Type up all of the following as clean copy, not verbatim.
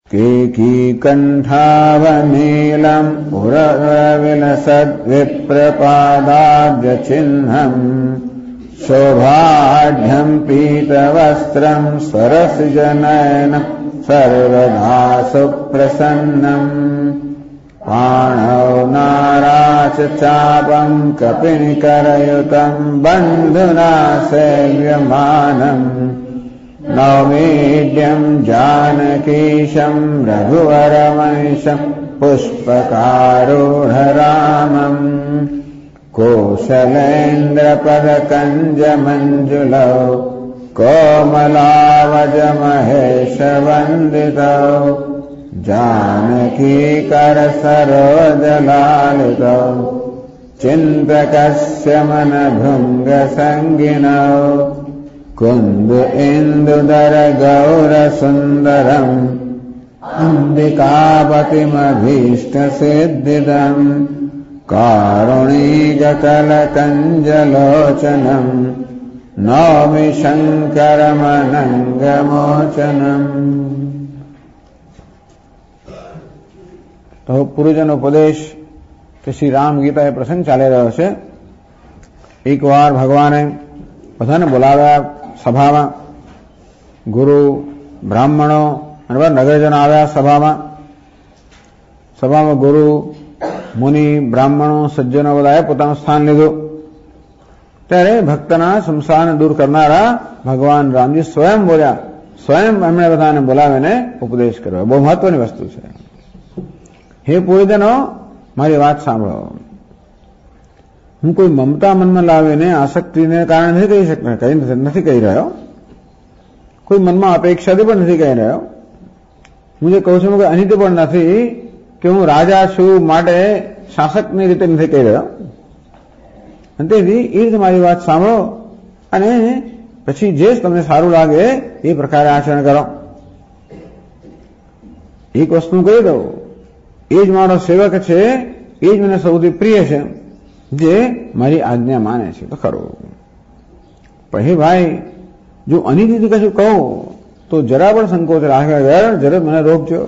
केकीकण्ठावनीलम् उरविलसद्विप्रपादाब्जचिह्नम् शोभाढ्यम् पीतवस्त्रम् सरसिजनयनम् सर्वदा सुप्रसन्नम् पाणौ नाराचचापम् कपिनिकरयुतम् बन्धुना सेव्यमानम् नौमीड्यम् जानकीशम् रघुवरमैशम् पुष्पकारूढरामम् कोशलेन्द्रपदकञ्जमञ्जुलौ कोमलावजमहेशवन्दितौ जानकीकरसरोजलालितौ चिन्तकस्य मनभृङ्गसङ्गिनौ कुन्द इन्दुदर गौरसुन्दरम् अम्बिकापतिमभीष्टसिद्धिदम् कारुणीककलकञ्जलोचनम् नौमि शङ्करमनङ्गमोचनम्। તો પૂર્વજનો ઉપદેશ કે શ્રી રામ ગીતા એ પ્રસંગ ચાલી રહ્યો છે. એકવાર ભગવાને બધાને બોલાવ્યા સભામાં. ગુરુ, બ્રાહ્મણો અને બધા નગરજનો આવ્યા સભામાં. ગુરુ, મુનિ, બ્રાહ્મણો, સજ્જનો બધાએ પોતાનું સ્થાન લીધું. ત્યારે ભક્તના સંસારને દૂર કરનારા ભગવાન રામજી સ્વયં બોલ્યા. સ્વયં એમણે બધાને બોલાવીને ઉપદેશ કર્યો. બહુ મહત્વની વસ્તુ છે. હે પૂર્વજનો, મારી વાત સાંભળો. હું કોઈ મમતા મનમાં લાવીને આસક્તિને કારણે નથી કહી રહ્યો. કોઈ મનમાં અપેક્ષાથી પણ નથી કહી રહ્યો. હું જે કહું છું કે અહીંથી પણ નથી કે હું રાજા છું માટે શાસકની રીતે નથી કહી રહ્યો. અને તેથી એ રીતે મારી વાત સાંભળો અને પછી જે તમને સારું લાગે એ પ્રકારે આચરણ કરો. એક વસ્તુ કહી દઉં, એ જ મારો સેવક છે, એ જ મને સૌથી પ્રિય છે, જે મારી આજ્ઞા માને છે તો ખરું. પછી ભાઈ જો અનિતિથી કશું કહું તો જરા પણ સંકોચ રાખ્યા જરા મને રોકજો.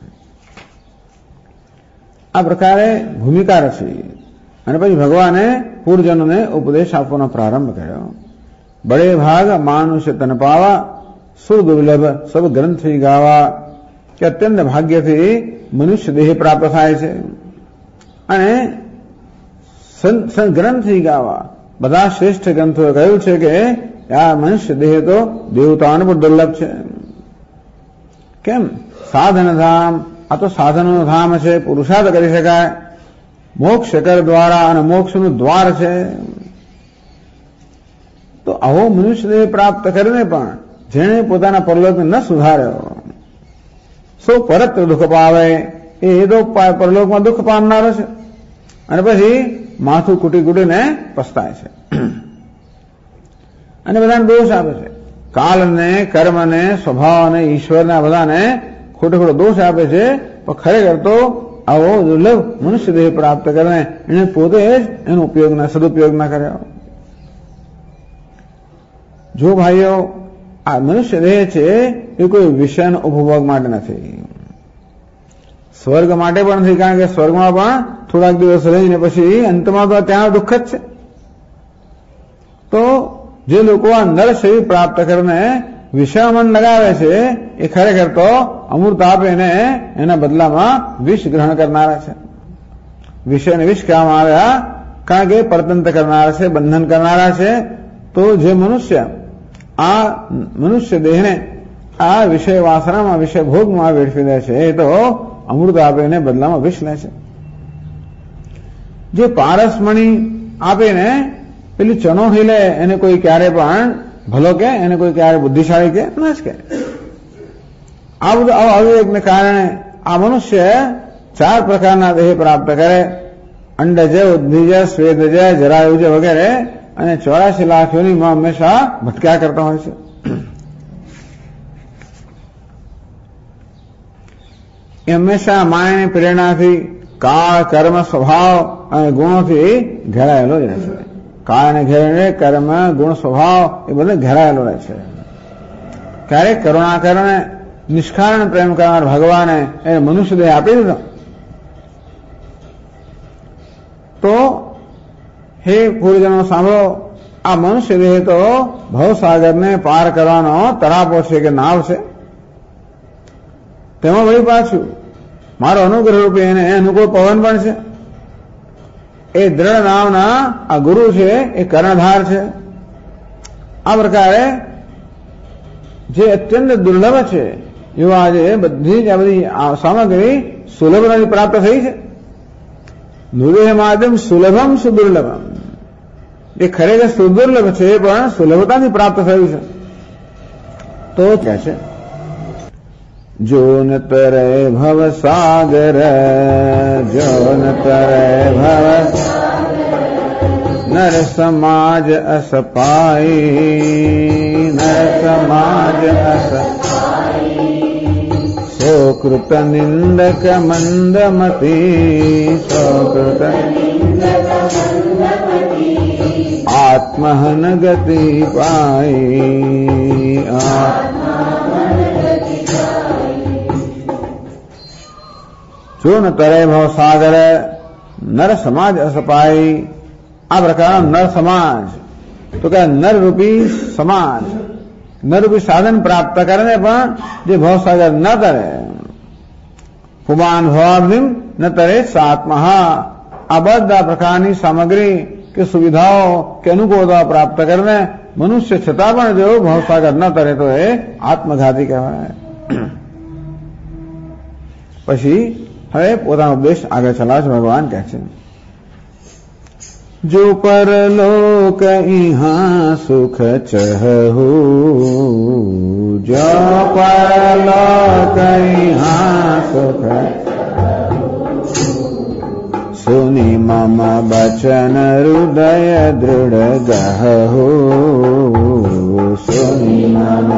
આ પ્રકારે ભૂમિકા રચી અને પછી ભગવાને પૂર્વજનોને ઉપદેશ આપવાનો પ્રારંભ કર્યો. બડે ભાગ માનુષ્ય તન પાવા, સુદુર્લભ સબ ગ્રંથિ ગાવા, કે અત્યંત ભાગ્યથી મનુષ્ય દેહ પ્રાપ્ત થાય છે. અને ગ્રંથિ ગાવા, બધા શ્રેષ્ઠ ગ્રંથોએ કહ્યું છે કે આ મનુષ્ય દેહ તો દેવતાઓને પણ દુર્લભ છે. કેમ? સાધન ધામ, આ તો સાધનોનું ધામ છે, પુરુષાર્થ કરી શકાય. મોક્ષ કર દ્વારા અને મોક્ષનું દ્વાર છે. તો આવો મનુષ્ય દેહ પ્રાપ્ત કરીને પણ જેણે પોતાના પરલોકને ન સુધાર્યો, સો પરત દુઃખ પાવે, એ તો પરલોકમાં દુઃખ પામનારો છે. અને પછી માથું કૂટી કૂટીને પસ્તાય છે અને બધાને દોષ આપે છે. કાલને, કર્મને, સ્વભાવને, ઈશ્વરને બધાને ખોટો ખોટો દોષ આપે છે. પણ ખરેખર તો આવો દુર્લભ મનુષ્ય દેહ પ્રાપ્ત કરીને એને પોતે જ એનો સદુપયોગ ના કર્યો. જો ભાઈઓ, આ મનુષ્ય દેહ છે એ કોઈ વિષયનો ઉપભોગ માટે નથી, સ્વર્ગ માટે પણ નથી. કારણ કે સ્વર્ગમાં પણ થોડાક દિવસ રહીને પછી અંતમાં તો ત્યાં દુઃખ જ છે. તો જે લોકો આ નર શરીર પ્રાપ્ત કરીને વિષયમાં મન લગાવે છે એ ખરેખર તો અમૃત આપીને એના બદલામાં વિષ ગ્રહણ કરનારા છે. વિષયને વિષ કહેવામાં આવ્યા કારણ કે પરતંત્ર કરનારા છે, બંધન કરનારા છે. તો જે મનુષ્ય આ મનુષ્ય દેહને આ વિષય વાસનામાં, વિષય ભોગમાં વેઠવી દે છે એ તો અમૃત આપીને બદલામાં વિષ લે છે. જે પારસમણી આપીને પેલી ચનોહી લે એને કોઈ ક્યારે પણ ભલો કે, એને કોઈ ક્યારે બુદ્ધિશાળી કે ના જ કે. આ બધું અવિવેકને કારણે આ મનુષ્ય 4 પ્રકારના દેહ પ્રાપ્ત કરે: અંડજ, ઉદ્ભીજ, સ્વેદજ, જરાયુજ વગેરે. અને 84 લાખ યોનિમાં હંમેશા ભટક્યા કરતા હોય છે. એ હંમેશા માયાની પ્રેરણાથી કાળ, કર્મ, સ્વભાવ અને ગુણોથી ઘેરાયેલો જ રહે છે. કાળને ઘેરીને કર્મ, ગુણ, સ્વભાવ એ બધે ઘેરાયેલો રહે છે. ક્યારેક કરુણા કરીને નિષ્કારણ પ્રેમ કરનાર ભગવાને એને મનુષ્ય દેહ આપી દીધો. તો હે પૂર્વજનો સાંભળો, આ મનુષ્ય દેહ તો ભવસાગરને પાર કરવાનો તરાપો છે કે નાવ છે. તેમાં વળી પાછું મારો અનુગ્રહ રૂપે એને અનુકૂળ પવન પણ છે. એ દ્રઢ નાવના આ ગુરુ છે, એ કર્ણધાર છે. આ પ્રકારે જે અત્યંત દુર્લભ છે એવા આજે બધી જ આ બધી સામગ્રી સુલભતાથી પ્રાપ્ત થઈ છે. નૃદેહ માધ્યમ સુલભમ સુદુર્લભમ, એ ખરેખર સુદુર્લભ છે પણ સુલભતાથી પ્રાપ્ત થયું છે. તો કહે છે જો ન તરે ભવ સાગર, જો ન તરે ભવ નર સમાજ અસ પાઈ, નર સમાજ અસ સોકૃત નિંદક મંદમતી, સોકૃત આત્મહન ગતિ પાઈ. જો ન તરે ભવ સાગર નર સમાજ અસપાઈ. આ પ્રકારનો નર સમાજ તો કે નરરૂપી સમાજ, નરરૂપી સાધન પ્રાપ્ત કરીને પણ જે ભવસાગર ન તરે. પુમાન ભવાબ્ધિમ ન તરે સાત્મા. આ બધા પ્રકારની સામગ્રી કે સુવિધાઓ કે અનુકૂળતા પ્રાપ્ત કરીને મનુષ્ય છતાં પણ જો ભવસાગર ન તરે તો એ આત્મઘાતી કહેવાય. પછી હવે પોતાનો ઉપદેશ આગળ ચલાવશે. ભગવાન કહે છે જો પરલોક ઇહા સુખ ચહુ, જો પરલોક ઇહા સુખ સુની મમ બચન હૃદય દૃઢ ગહુ, સુની મમ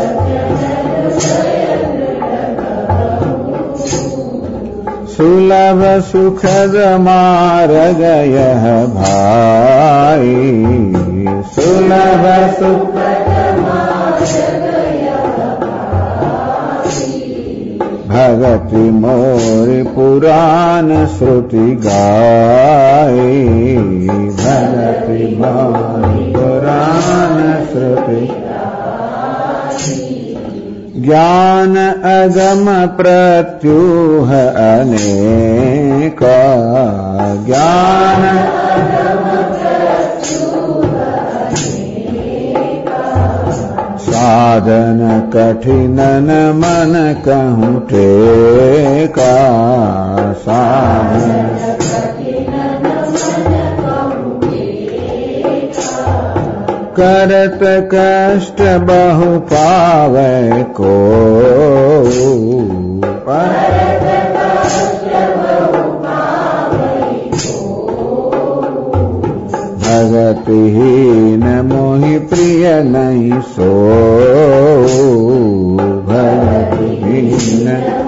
સુલભ સુખદ માર્ગ યહ ભાઈ, સુલભ સુખદ ભગતિ મોરી પુરાણ શ્રુતિ ગાય, ભગતિ મોરી પુરાણ શ્રુતિ જ્ઞાન અગમ પ્રત્યુહ અનેકા, જ્ઞાન સાધન કઠિન મન કહું ટેકા, સાધન करत कष्ट बहु पावे को, भगतिहीन मोहि प्रिय नहीं सो, भगतिहीन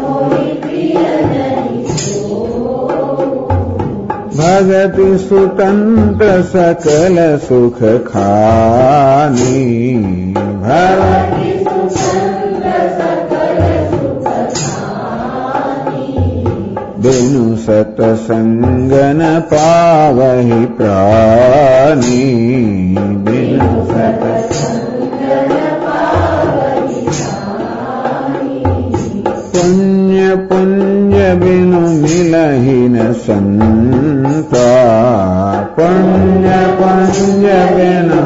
भगति सुतंत्र सकल सुख खानी, भगति बिनु सतसंगन पावहि प्राणी, बिनु सतसंगन पावहि प्राणी। पुण्य पुण्य बिनु मिलहि न संता, पुण्य पुण्य बिनु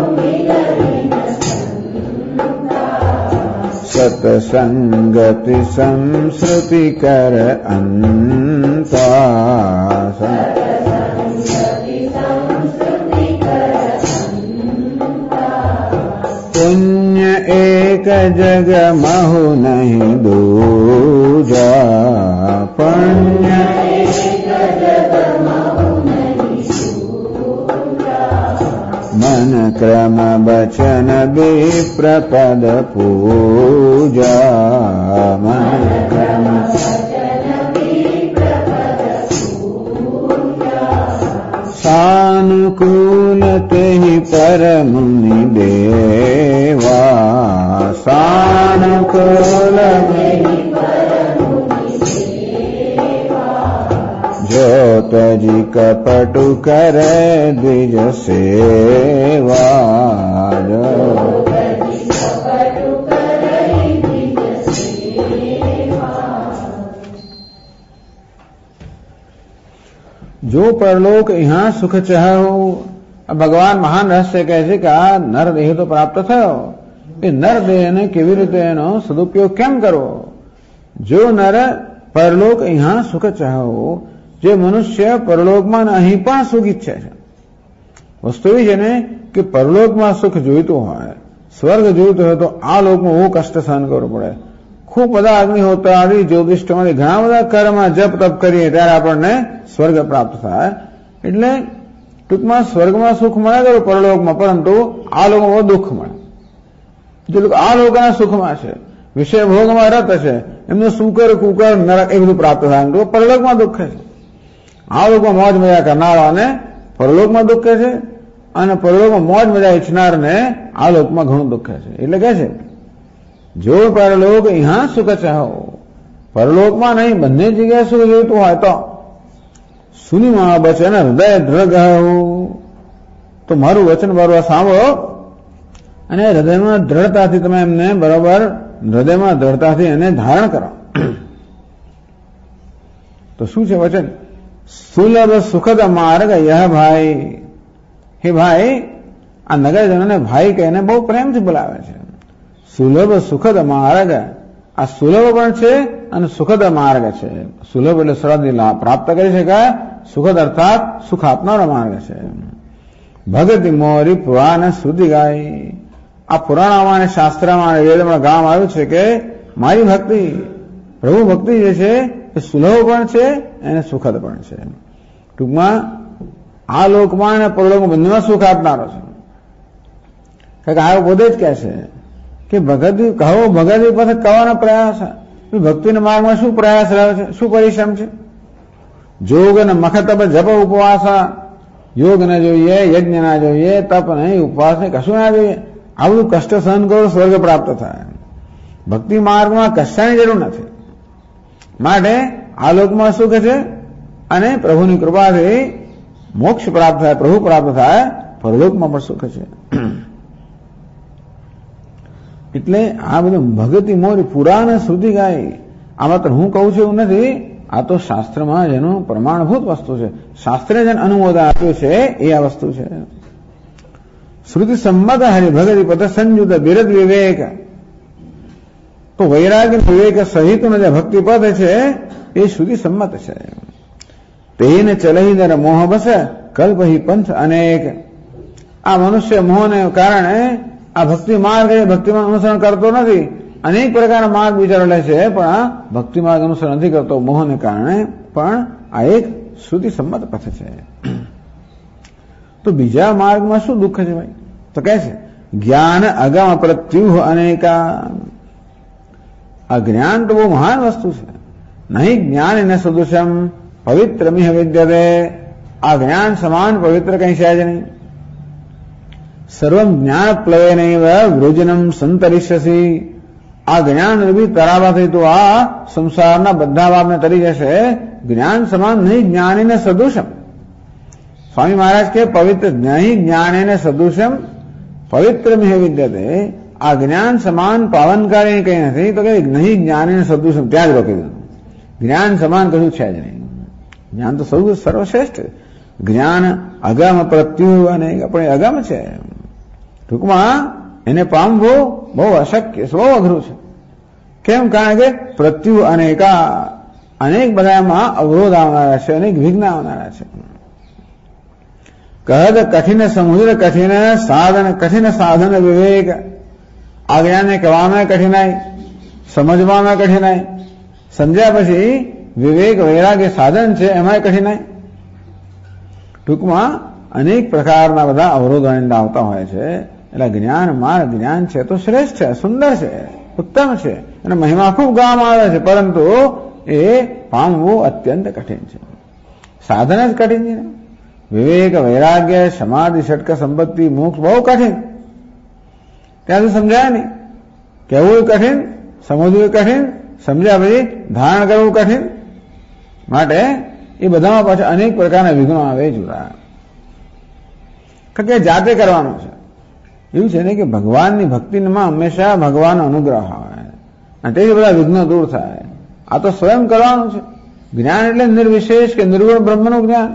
सतसंगति संस्कृति कर अंता, पुण्य एक जग महु नहीं दूजा, पुण्य मन क्रम बचन विप्र पद पूजा, मन क्रम सानुकूल तेहि पर मुनि देवा, सानुकूल જો તજી કપટુ કરે દ્વિજ સેવા. जो परलोक यहाँ सुख चाहो. भगवान महान रहस्य કહે છે કે આ નર દેહ તો પ્રાપ્ત થયો, એ નર દેહને કેવી રીતે એનો સદુપયોગ કેમ કરવો. જો નર પરલોક यहाँ સુખ ચાહો, જે મનુષ્ય પરલોકમાં અહીં પણ સુખ ઈચ્છે છે. વસ્તુ એવી છે ને કે પરલોકમાં સુખ જોઈતું હોય, સ્વર્ગ જોઈતું હોય તો આ લોકમાં બહુ કષ્ટ સહન કરવું પડે. ખૂબ બધા અગ્નિહોત્ર આદિ જ્યોતિષ્ઠમાંથી ઘણા બધા કર્મ જપ તપ કરીએ ત્યારે આપણને સ્વર્ગ પ્રાપ્ત થાય. એટલે ટૂંકમાં સ્વર્ગમાં સુખ મળે તો પરલોકમાં, પરંતુ આ લોકમાં બહુ દુઃખ મળે. જે લોકો આ લોકના સુખમાં છે, વિષય ભોગમાં રત છે, એમને સુકર કુકર નરક એ બધું પ્રાપ્ત થાય, તો પરલોકમાં દુઃખ છે. આ લોકમાં મોજ મજા કરનારાને પરલોકમાં દુઃખ છે, અને પરલોકમાં મોજ મજા ઈચ્છનારને આ લોકમાં ઘણું દુઃખ છે. એટલે કે છે જો પરલોક यहाँ સુખ ચાહો, પરલોકમાં નહીં બંને જગ્યાએ સુખ જોઈતું હોય તો સુનીમાં બચે ને હૃદય દ્રઢ ગયું. તો મારું વચન બરોબર સાંભળો અને હૃદયમાં દ્રઢતાથી તમે એમને બરોબર હૃદયમાં દ્રઢતાથી એને ધારણ કરો. તો શું છે વચન? સુલભ સુખદ માર્ગ યહ ભાઈ. હે ભાઈ, આ નગરજનોને ભાઈ કહીને બહુ પ્રેમથી બોલાવે છે. સુલભ સુખદ માર્ગ, આ સુલભ પણ છે અને સુખદ માર્ગ છે. સુલભ એટલે સરળથી લાભ પ્રાપ્ત કરી શકાય, સુખદ અર્થાત સુખ આપનારો માર્ગ છે. ભગતિ મોરી પુરાણ શ્રુતિ ગાય. આ પુરાણોમાં અને શાસ્ત્રમાં અને વેદમાં ગાવામાં આવ્યું છે કે મારી ભક્તિ, પ્રભુ ભક્તિ જે છે એ સુલભ પણ છે અને સુખદ પણ છે. ટૂંકમાં આ લોકમાં અને પરલોકમાં બંનેમાં સુખ આપનારો છે. કારણ કે આ પોતે જ કહે છે કે ભગતિ કહો, ભગતિ પાસે કહેવાનો પ્રયાસ. ભક્તિના માર્ગમાં શું પ્રયાસ રહ્યો છે, શું પરિશ્રમ છે? જોગ ને મખતપ જપ ઉપવાસ. યોગ ના જોઈએ, યજ્ઞ ના જોઈએ, તપ નહીં, ઉપવાસ નહીં, કશું ના જોઈએ. આ બધું કષ્ટ સહન કરો, સ્વર્ગ પ્રાપ્ત થાય. ભક્તિ માર્ગમાં કશાની જરૂર નથી. માટે આ લોકમાં સુખ છે અને પ્રભુની કૃપાથી મોક્ષ પ્રાપ્ત થાય, પ્રભુ પ્રાપ્ત થાય, પરલોકમાં પણ સુખ છે. એટલે આ બધું ભગતિ મોરી પુરાણ શ્રુતિ ગાય. આમાં તો હું કહું છું એવું નથી, આ તો શાસ્ત્રમાં જેનું પ્રમાણભૂત વસ્તુ છે, શાસ્ત્રે જેને અનુમોદન આપ્યું છે એ આ વસ્તુ છે. શ્રુતિ સંમત હરિભગતિ પદ સંયુત બિરદ વિવેક. તો વૈરાગ્ય વિવેક સહિતનું જે ભક્તિ પદ છે એ શ્રુતિ સંમત છે. તેને ચલહી દર મોહ બસ કલ્પહી પંથ અનેક. આ મનુષ્ય મોહને કારણે આ ભક્તિ માર્ગ એ ભક્તિમાં અનુસરણ કરતો નથી, અનેક પ્રકારના માર્ગ વિચારો લે છે, પણ આ ભક્તિ માર્ગ અનુસરણ નથી કરતો મોહને કારણે. પણ આ એક શ્રુતિ સંમત પથ છે. તો બીજા માર્ગમાં શું દુઃખ છે ભાઈ? તો કહે છે જ્ઞાન અગમ પ્રત્યુહ અનેકા. આ જ્ઞાન તો બહુ મહાન વસ્તુ છે. નહીં જ્ઞાન એને સદૃશમ પવિત્ર મિહ વિદ્યતે. આ જ્ઞાન સમાન પવિત્ર કઈ છે જ નહીં. સર્વમ જ્ઞાન પ્લવેનૈવ વૃજનમ સંતરિષ્યસી. આ જ્ઞાન રૂપી તરાવાથી તો આ સંસારના બધા પાપને તરી જશે. જ્ઞાન સમાન નહીં જ્ઞાનીને સદૃશમ. સ્વામી મહારાજ કે પવિત્ર નહીં જ્ઞાનેને સદૃશમ પવિત્ર મિહ વિદ્યતે. આ જ્ઞાન સમાન પાવનકારી કઈ નથી, તો કે નહીં જ્ઞાનીને સદૃશમ ત્યાં જ રોકી દીધું. જ્ઞાન સમાન કશું છે જ નહીં. જ્ઞાન તો સર્વશ્રેષ્ઠ. જ્ઞાન અગમ પ્રત્યુ અને આપણે અગમ છે. ટૂંકમાં એને પામવું બહુ અશક્ય, બહુ અઘરું છે. કેમ? કારણ કે પ્રત્યુ અનેકા, અનેક બધામાં અવરોધ આવનારા છે, અનેક વિઘ્ન આવનારા છે. કહદ કઠિન સમુદ્ર કઠિન સાધન, કઠિન સાધન વિવેક. આ જ્ઞાનને કહેવામાં કઠિનાઈ, સમજવામાં કઠિનાઈ, સમજ્યા પછી વિવેક વૈરાગ્ય સાધન છે એમાં કઠિનાઈ. ટૂંકમાં અનેક પ્રકારના બધા અવરોધો આવતા હોય છે. એટલે જ્ઞાન માર્ગ જ્ઞાન છે તો શ્રેષ્ઠ છે, સુંદર છે, ઉત્તમ છે, અને મહિમા ખૂબ ગાવામાં આવે છે, પરંતુ એ પામવું અત્યંત કઠિન છે. સાધન જ કઠિન છે. વિવેક વૈરાગ્ય સમાધિ ષટક સંપત્તિ મોક્ષ બહુ કઠિન. ત્યાંથી સમજાય નહીં. કહેવું કઠિન, સમજવું કઠિન, સમજ્યા પછી ધારણ કરવું કઠિન. માટે એ બધામાં પાછા અનેક પ્રકારના વિઘ્નો આવે જુદા. કારણ કે જાતે કરવાનું છે. એવું છે ને કે ભગવાનની ભક્તિમાં હંમેશા ભગવાનનો અનુગ્રહ હોય અને તેથી બધા વિઘ્નો દૂર થાય. આ તો સ્વયં કરવાનું છે. જ્ઞાન એટલે નિર્વિશેષ કે નિર્ગુણ બ્રહ્મનું જ્ઞાન.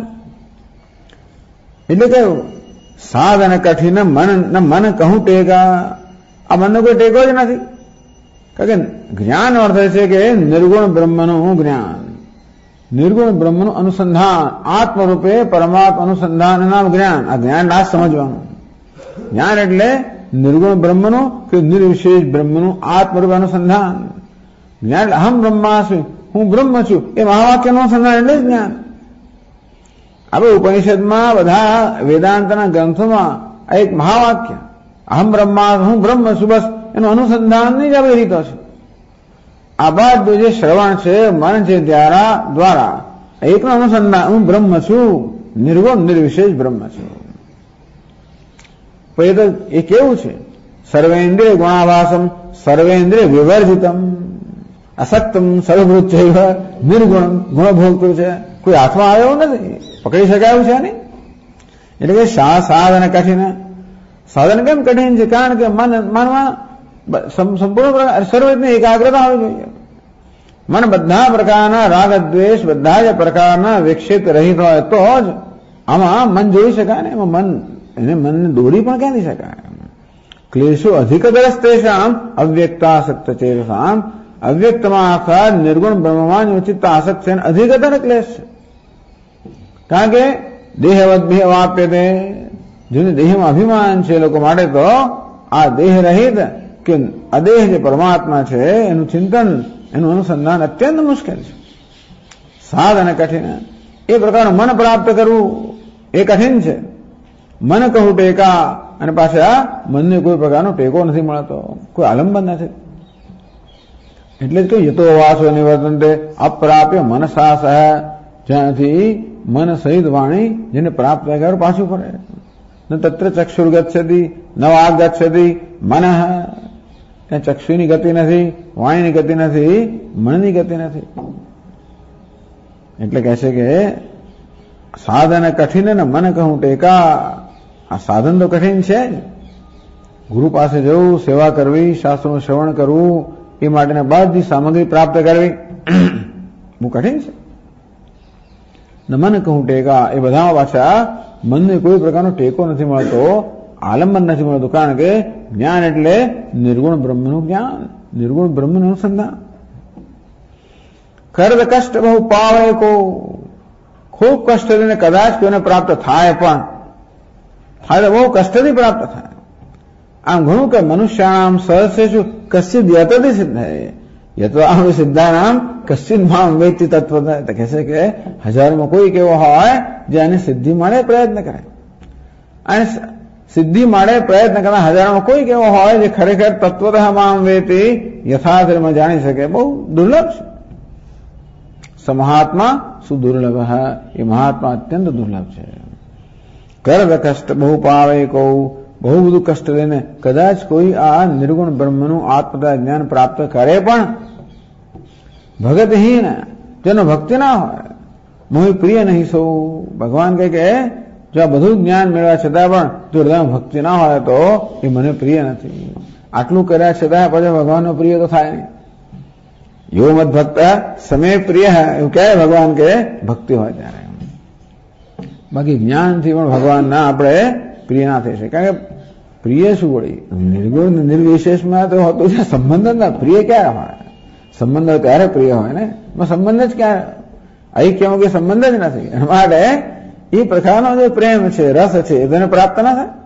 એટલે કયું સાધન કઠિન મન કહું ટેકા. આ મનનો કોઈ ટેકો જ નથી. કારણ કે જ્ઞાન અર્થ છે કે નિર્ગુણ બ્રહ્મનું જ્ઞાન, નિર્ગુણ બ્રહ્મનું અનુસંધાન, આત્મરૂપે પરમાત્મા અનુસંધાન નામ જ્ઞાન. આ જ્ઞાન ના સમજવાનું. જ્ઞાન એટલે નિર્ગુણ બ્રહ્મનું કે નિર્વિશેષ બ્રહ્મનું આત્મરૂપે અનુસંધાન. જ્ઞાન એટલે અહમ બ્રહ્માસ્મિ, હું બ્રહ્મ છું, એ મહાવાક્યનું અનુસંધાન એટલે જ જ્ઞાન. હવે ઉપનિષદમાં બધા વેદાંતના ગ્રંથોમાં એક મહાવાક્ય અહમ બ્રહ્મા, હું બ્રહ્મ છું, બસ એનું અનુસંધાનની જ આવી રીતો છે. આ બધું જે શ્રવણ છે, મન છે, દ્વારા એકનું અનુસંધાન, હું બ્રહ્મ છું, નિર્ગુણ નિર્વિશેષ બ્રહ્મ છું. પછી તો એ કેવું છે? સર્વેન્દ્રિય ગુણાભાસમ સર્વેન્દ્રિય વિવર્જિતમ અસક્તમ સર્વભૂતૈવ નિર્ગુણમ ગુણભોગતું છે. કોઈ હાથમાં આવ્યો નથી, પકડી શકાયું છે નહીં. એટલે કે સાધન કઠિન. સાધન કેમ કઠિન છે? કારણ કે મનમાં સંપૂર્ણ સર્વની એકાગ્રતા હોવી જોઈએ. મન બધા પ્રકારના રાગ દ્વેષ બધા જ પ્રકારના વિક્ષેપ રહિત હોય તો જ આમાં મન જોઈ શકાય ને. એમાં મનને દોડી પણ ક્યાંથી શકાય? ક્લેશો અધિકતરસ્તેષામ અવ્યક્તાસક્ત ચેતસામ. અવ્યક્તમાં આખા નિર્ગુણ બ્રહ્મમાં ઉચિત આસક્ત છે, અધિકતર ક્લેશ છે. કારણ કે દેહવદ વાપ્યતે, જેને દેહમાં અભિમાન છે લોકો માટે, તો આ દેહ રહિત કે અદેહ જે પરમાત્મા છે એનું ચિંતન, એનું અનુસંધાન અત્યંત મુશ્કેલ છે. સાધન કઠિન. એ પ્રકારનું મન પ્રાપ્ત કરવું એ કઠિન છે. મન કહું ટેકા, અને પાછા મનને કોઈ પ્રકારનો ટેકો નથી મળતો, કોઈ આલંબન નથી. એટલે જ કહ્યું યતો વાસો નિવર્તનતે અપ્રાપ્ય મનસા સહ. જ્યાંથી મન સહિત વાણી જેને પ્રાપ્ત થાય પાછું ફરે. ન તત્ર ચક્ષુર ગચ્છતિ ન વાગ ગચ્છતિ મન. ત્યાં ચક્ષુની ગતિ નથી, વાણીની ગતિ નથી, મનની ગતિ નથી. એટલે કહે છે કે સાધન કઠિન ને મન કહું ટેકા. આ સાધન તો કઠિન છે જ. ગુરુ પાસે જવું, સેવા કરવી, શાસ્ત્રનું શ્રવણ કરવું, એ માટેની બધી સામગ્રી પ્રાપ્ત કરવી બહુ કઠિન છે. મન કહું ટેકા, એ બધામાં પાછા મનને કોઈ પ્રકારનો ટેકો નથી મળતો, આલંબન નથી મળતું. કારણ કે જ્ઞાન એટલે નિર્ગુણ બ્રહ્મનું જ્ઞાન, નિર્ગુણ બ્રહ્મનું અનુસંધાન. કર્દ કષ્ટ બહુ પાવે કો. ખૂબ કષ્ટ લઈને કદાચ કોઈને પ્રાપ્ત થાય, પણ થાય તો બહુ કષ્ટથી પ્રાપ્ત થાય. આમ ઘણું કે મનુષ્યાણામ સહસ્રેષુ કશ્ચિદ યતતિ સિદ્ધે યતો આમ સિદ્ધાનામ કશ્ચિદ મામ વેત્તિ તત્વતઃ. કહે છે કે હજારોમાં કોઈક એવો હોય જે આની સિદ્ધિ માટે પ્રયત્ન કરે, અને સિદ્ધિ માટે પ્રયત્ન કરતા હજારોમાં કોઈક એવો હોય જે ખરેખર તત્વતઃ મામ વેત્તિ યથાર્થમાં જાણી શકે. બહુ દુર્લભ છે. સમહાત્મા સુદુર્લભ. એ મહાત્મા અત્યંત દુર્લભ છે. કર્દ કષ્ટ બહુ પાવે કહું. બહુ બધું કષ્ટ લઈને કદાચ કોઈ આ નિર્ગુણ બ્રહ્મનું આત્મતા જ્ઞાન પ્રાપ્ત કરે, પણ ભગતહીન, જેનો ભક્તિ ના હોય, મોહી પ્રિય નહીં સૌ. ભગવાન કહે કે જો આ બધું જ્ઞાન મેળવ્યા છતાં પણ જો હૃદયમાં ભક્તિ ના હોય તો એ મને પ્રિય નથી. આટલું કર્યા છતાં પછી ભગવાનનો પ્રિય તો થાય નહીં. યો મત ભક્ત સમે પ્રિય, એવું કહે ભગવાન કે ભક્તિ હોય ત્યારે. બાકી જ્ઞાનથી પણ ભગવાનના આપણે પ્રિય ના થઈ શકે. કારણ કે પ્રિય શું વળી નિર્ગુણ નિર્વિશેષમાં તો હોતું છે. સંબંધ ના પ્રિય ક્યારે હોય? સંબંધ ત્યારે પ્રિય હોય ને. સંબંધ જ ક્યારે? ઐક્યમાં કોઈ સંબંધ જ નથી. એના માટે એ પ્રકારનો જે પ્રેમ છે, રસ છે, એ તેને પ્રાપ્ત ના થાય.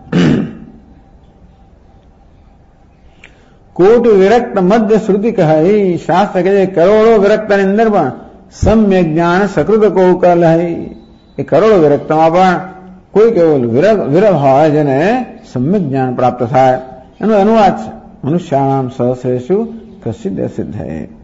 કોટ વિરક્ત મધ્ય શ્રુતિ કહે. શાસ્ત્ર કહે છે કરોડો વિરક્તની અંદર પણ સમ્યક જ્ઞાન સકૃત કૌકલ. એ કરોડો વિરક્તમાં પણ કોઈ કેવું વિરલ હોય જેને સમ્યક જ્ઞાન પ્રાપ્ત થાય. એનો અનુવાદ છે મનુષ્યાણામ સહસ્રેષુ કશ્ચિદ સિદ્ધે.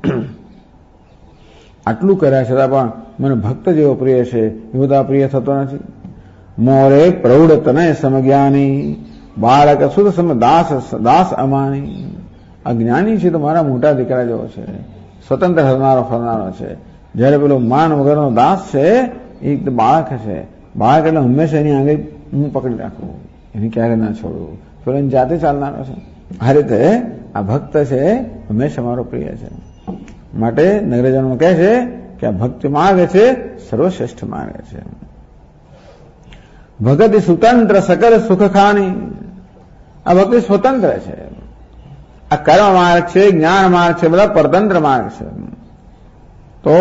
આટલું કર્યા છતાં પણ મને ભક્ત જેવો પ્રિય છે એ બધા પ્રિય થતો નથી. મોરે પ્રૌઢ તનય સમજ્ઞાની બાળક સુધ સમ દાસ અમાની. આ જ્ઞાની છે તો મારા મોટા દીકરા જેવો છે, સ્વતંત્ર ફરનારો છે. જયારે પેલો માન વગરનો દાસ છે એક બાળક છે, બાળક એટલે હંમેશા એની આંગળી હું પકડી રાખવું, એની ક્યારે ના છોડવું, તો એની જાતે ચાલનારો છે. આ રીતે આ ભક્ત છે હંમેશા મારો પ્રિય છે. માટે નગરજનો કહે છે કે આ ભક્તિ માર્ગ છે સર્વશ્રેષ્ઠ માર્ગ છે. ભગતિ સ્વતંત્ર સકલ સુખ ખાની, આ ભક્તિ સ્વતંત્ર છે. આ કર્મ માર્ગ છે, જ્ઞાન માર્ગ છે, બધા પરતંત્ર માર્ગ છે. તો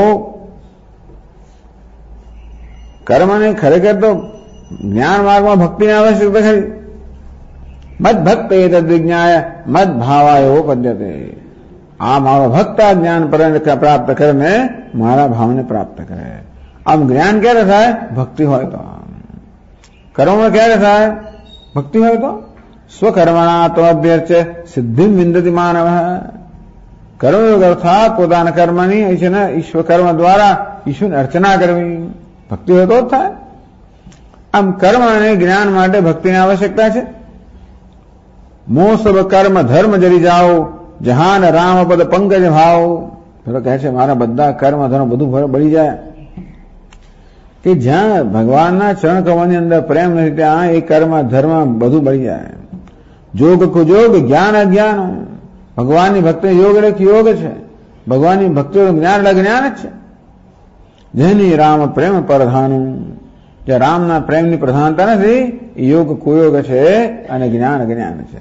કર્મને ખરેખર તો જ્ઞાન માર્ગમાં ભક્તિની આવશ્યકતા ખરી. મદ ભક્ત એ તદ વિજ્ઞાય મદ ભાવાય એવો પદ્ધતિ. આ મારો ભક્ત આ જ્ઞાન પ્રાપ્ત કરીને મારા ભાવને પ્રાપ્ત કરે. આમ જ્ઞાન ક્યારે થાય? ભક્તિ હોય તો. કર્મમાં ક્યારે થાય? ભક્તિ હોય તો. સ્વકર્મણા તો અભ્યર્ચ સિદ્ધિ વિંદતિ માનવ. કર્મયોગ અર્થાત પોતાના કર્મની છે ને ઈશ્વર કર્મ દ્વારા ઈશ્વરની અર્ચના કરવી, ભક્તિ હોય તો જ થાય. આમ કર્મ અને જ્ઞાન માટે ભક્તિની આવશ્યકતા છે. મોહ સબ કર્મ ધર્મ જરી જાઓ જહાન રામ પદ પંકજ ભાવ. પેલો કહે છે મારા બધા કર્મ ધર્મ બધું બળી જાય. કે જ્યાં ભગવાનના ચરણ કમળની અંદર પ્રેમ નથી ત્યાં એ કર્મ ધર્મ બધું બળી જાય. જોગ કુજોગ જ્ઞાન અજ્ઞાન. ભગવાનની ભક્તિ યોગ એટલે યોગ છે, ભગવાનની ભક્તિ જ્ઞાન એટલે જ્ઞાન જ છે. જેની રામ પ્રેમ પ્રધાનું, જે રામના પ્રેમની પ્રધાનતા નથી એ યોગ કુયોગ છે અને જ્ઞાન અજ્ઞાન છે.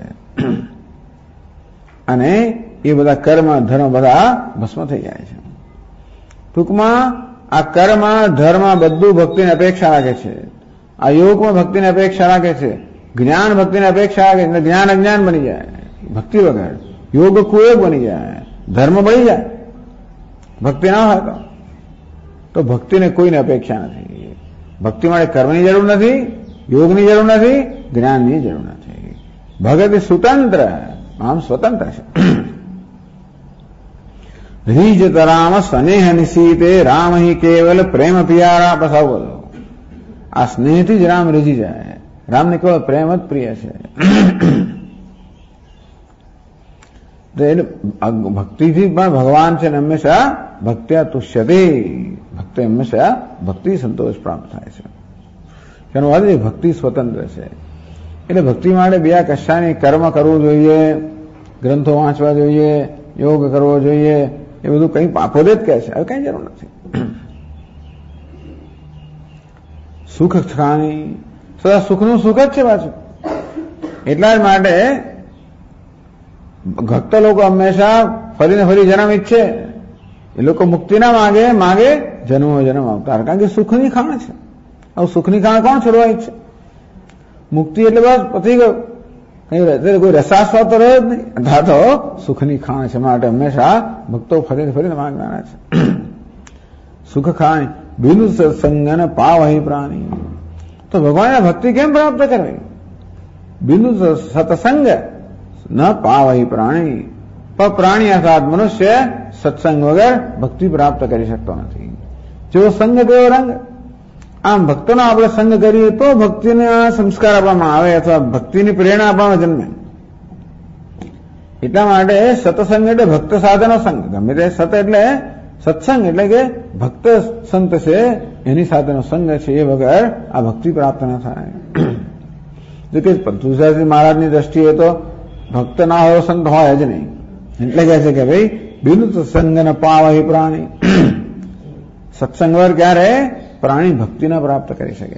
અને એ બધા કર્મ ધર્મ બધા ભસ્મ થઈ જાય છે. ટૂંકમાં આ કર્મ ધર્મ બધું ભક્તિની અપેક્ષા રાખે છે. આ યોગમાં ભક્તિની અપેક્ષા રાખે છે, જ્ઞાન ભક્તિની અપેક્ષા રાખે છે. જ્ઞાન અજ્ઞાન બની જાય ભક્તિ વગર, યોગ કુયોગ બની જાય, ધર્મ બની જાય ભક્તિ ના હોય તો. ભક્તિને કોઈને અપેક્ષા નથી. ભક્તિ માટે કર્મની જરૂર નથી, યોગની જરૂર નથી, જ્ઞાનની જરૂર નથી. ભગત સ્વતંત્ર, આમ સ્વતંત્ર છે. રીજત રામ સ્નેહ નિશીતે રામ હિ કેવલ પ્રેમ પિયારા. બસ આવું બધું. આ સ્નેહથી જ રામ રીઝી જાય. રામને કેવળ પ્રેમ જ પ્રિય છે. ભક્તિથી પણ ભગવાન છે ને હંમેશા ભક્ત્યા તુષ્યતે. ભક્તિ હંમેશા ભક્તિ સંતોષ પ્રાપ્ત થાય છે. એનો અર્થ ભક્તિ સ્વતંત્ર છે. એટલે ભક્તિ માટે બે કશાની કર્મ કરવું જોઈએ, ગ્રંથો વાંચવા જોઈએ, યોગ કરવો જોઈએ, એ બધું કઈ પોતે જ કહે છે. હવે કઈ જરૂર નથી. સુખ ખાણી સદા સુખનું સુખ જ છે પાછું. એટલા જ માટે ભક્ત લોકો હંમેશા ફરીને ફરી જન્મ ઈચ્છે. એ લોકો મુક્તિ ના માગે, માગે જન્મો જન્મ અવતાર. કારણ કે સુખની ખાણ છે. હવે સુખની ખાણ કોણ છોડવા ઈચ્છે? મુક્તિ એટલે બસ પતી ગયું, કઈ કોઈ રસાસ્વાદ તો રહ્યો જ નહીં. અથવા તો સુખની ખાણ છે. માટે હંમેશા ભક્તો ફરીને ફરીને માંગનારા છે. સુખ ખાણ બિનુ સત્સંગન પાવહી પ્રાણી. તો ભગવાનને ભક્તિ કેમ પ્રાપ્ત કરવી? બિનુ સત્સંગ ન પાવહી પ્રાણી. પણ પ્રાણી અર્થાત મનુષ્ય સત્સંગ વગર ભક્તિ પ્રાપ્ત કરી શકતો નથી. જેવો સંગ તેવો રંગ. આમ ભક્તોનો આપણે સંગ કરીએ તો ભક્તિને સંસ્કાર આપવામાં આવે અથવા ભક્તિની પ્રેરણા આપવામાં જન્મે. એટલા માટે સત્સંગ એટલે ભક્ત સાથેનો સંગ. ગમે તે સત એટલે સત્સંગ એટલે કે ભક્ત સંત છે એની સાથેનો સંગ છે. એ વગર આ ભક્તિ પ્રાપ્ત ન થાય. જો કે તુલસીદાસ મહારાજની દ્રષ્ટિએ તો ભક્ત ના હોય સંત હોય જ નહીં. એટલે કહે છે કે ભાઈ બિનુ સત્સંગ ન પાવહી પ્રાણી. સત્સંગ વગર ક્યારે પ્રાણી ભક્તિ ન પ્રાપ્ત કરી શકે.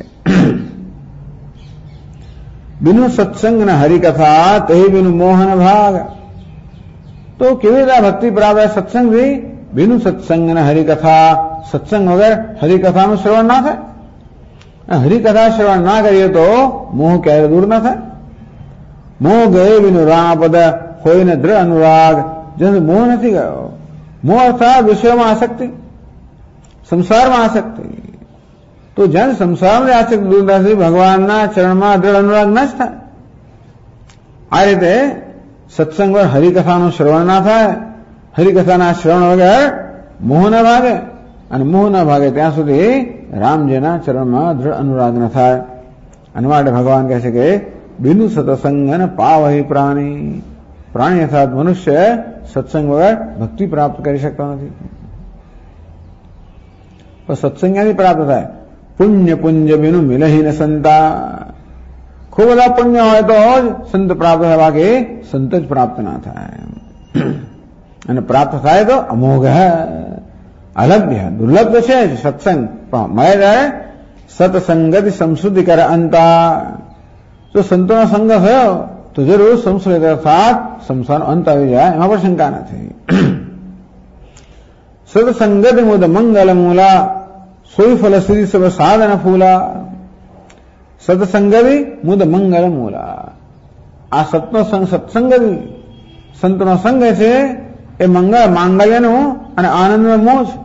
બિનુ સત્સંગ ન હરિકથા તે બિનુ મોહન ભાગ. તો કેવી રીતે ભક્તિ પ્રાપ્ત? સત્સંગથી. બિનુ સત્સંગ ન હરિકથા. સત્સંગ વગર હરિકથાનું શ્રવણ ના થાય. હરિકથા શ્રવણ ના કરીએ તો મોહ ક્યારે દૂર ના થાય. મોહ ગયે બિનુ રામપદ હોઈને દ્રઢ અનુરાગ. જેનો મોહ નથી ગયો. મોહ અર્થાત વિષયોમાં આસક્તિ, સંસારમાં આસક્તિ. તો જેને સંસારની આસક્તિ દૂર થશે ભગવાનના ચરણમાં દ્રઢ અનુરાગ ન જ થાય. આ રીતે સત્સંગ વગર હરિકથાનું શ્રવણ ના થાય. હરિકથાના શ્રવણ વગર મોહ ન ભાગે. અને મોહ ન ભાગે ત્યાં સુધી રામજીના ચરણમાં દ્રઢ અનુરાગ ન થાય. અને માટે ભગવાન કહે છે કે બિનુ સત્સંગ ન પાવહી પ્રાણી. પ્રાણી અર્થાત મનુષ્ય સત્સંગ વગર ભક્તિ પ્રાપ્ત કરી શકતો નથી. પણ સત્સંગ ક્યાંથી પ્રાપ્ત થાય? પુણ્ય પુંજ બિનુ મિલહી ન સંતા. ખૂબ બધા પુણ્ય હોય તો જ સંત પ્રાપ્ત થાય, બાકી સંત જ પ્રાપ્ત ના થાય. અને પ્રાપ્ત થાય તો અમોઘ, અલભ્ય, દુર્લભ તો છે જ સત્સંગ, પણ મળે ત્યારે સત્સંગતિ સંશુદ્ધિ કરે અંતા. જો સંતોનો સંગ થયો તો જરૂર સંશુદ્ધિ અર્થાત સંસારનો અંત આવી જાય, એમાં પણ શંકા નથી. સત્સંગતિ મુદ મંગલ મૂલા સોઈ ફલ સિદ્ધિ સબ સાધન ફૂલા. સત્સંગતિ મુદ મંગલ મૂલા. આ સત્સંગતિ સંતનો સંગ છે એ મંગળ માંગલ્યનું અને આનંદનો મોહ છે.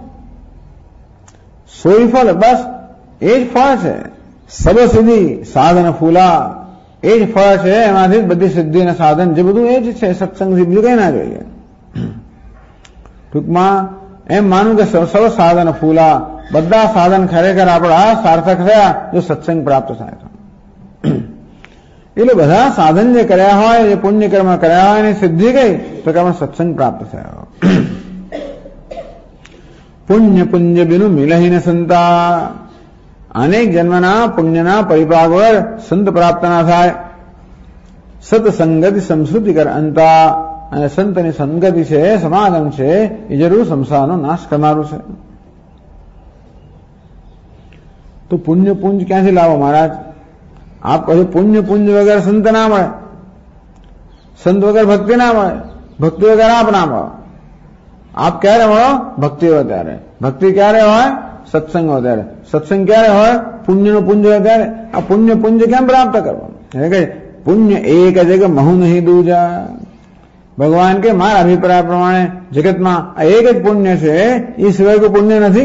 સોઈ ફલ, બસ એ જ ફળ છે. સબ સિદ્ધિ સાધન ફૂલા, એ જ ફળ છે, એમાંથી બધી સિદ્ધિ અને સાધન જે બધું એ જ છે. સત્સંગથી બીજું કઈ ના જોઈએ. ટૂંકમાં એમ માનું કે સૌ સાધન ફૂલા, બધા સાધન ખરેખર આપણા સાર્થક થયા જો સત્સંગ પ્રાપ્ત થાય તો. એટલે બધા સાધન જે કર્યા હોય, જે પુણ્ય કર્મ કર્યા હોય એની સિદ્ધિ કઈ તો કે આપણે સત્સંગ પ્રાપ્ત થયા. પુણ્ય પુંજ બિનુ મિલહીન સંતા. અનેક જન્મના પુણ્યના પરિપાક વગર સંત પ્રાપ્ત ના થાય. સત્સંગતિ સંસ્કૃતિ કર અંતા. અને સંતની સંગતિ છે, સમાગમ છે, એ જરૂર સંસારનો નાશ કરનારું છે. તો પુણ્ય પુંજ ક્યાંથી લાવો મહારાજ? આપ કહો પુણ્ય પુંજ વગર સંત ના મળે, સંત વગર ભક્તિ ના મળે, ભક્તિ વગર આપ ના મળો. આપ ક્યારે મળો? ભક્તિ હોય ત્યારે. ભક્તિ ક્યારે હોય? સત્સંગ હોય ત્યારે. સત્સંગ ક્યારે હોય? પુણ્યનો પુંજ હોય ત્યારે. આ પુણ્ય પુંજ કેમ પ્રાપ્ત કરવાનું? એટલે કે પુણ્ય એક જગ મહુ નહીં દૂજા. ભગવાન કે મારા અભિપ્રાય પ્રમાણે જગતમાં આ એક જ પુણ્ય છે, એ સિવાય કોઈ પુણ્ય નથી.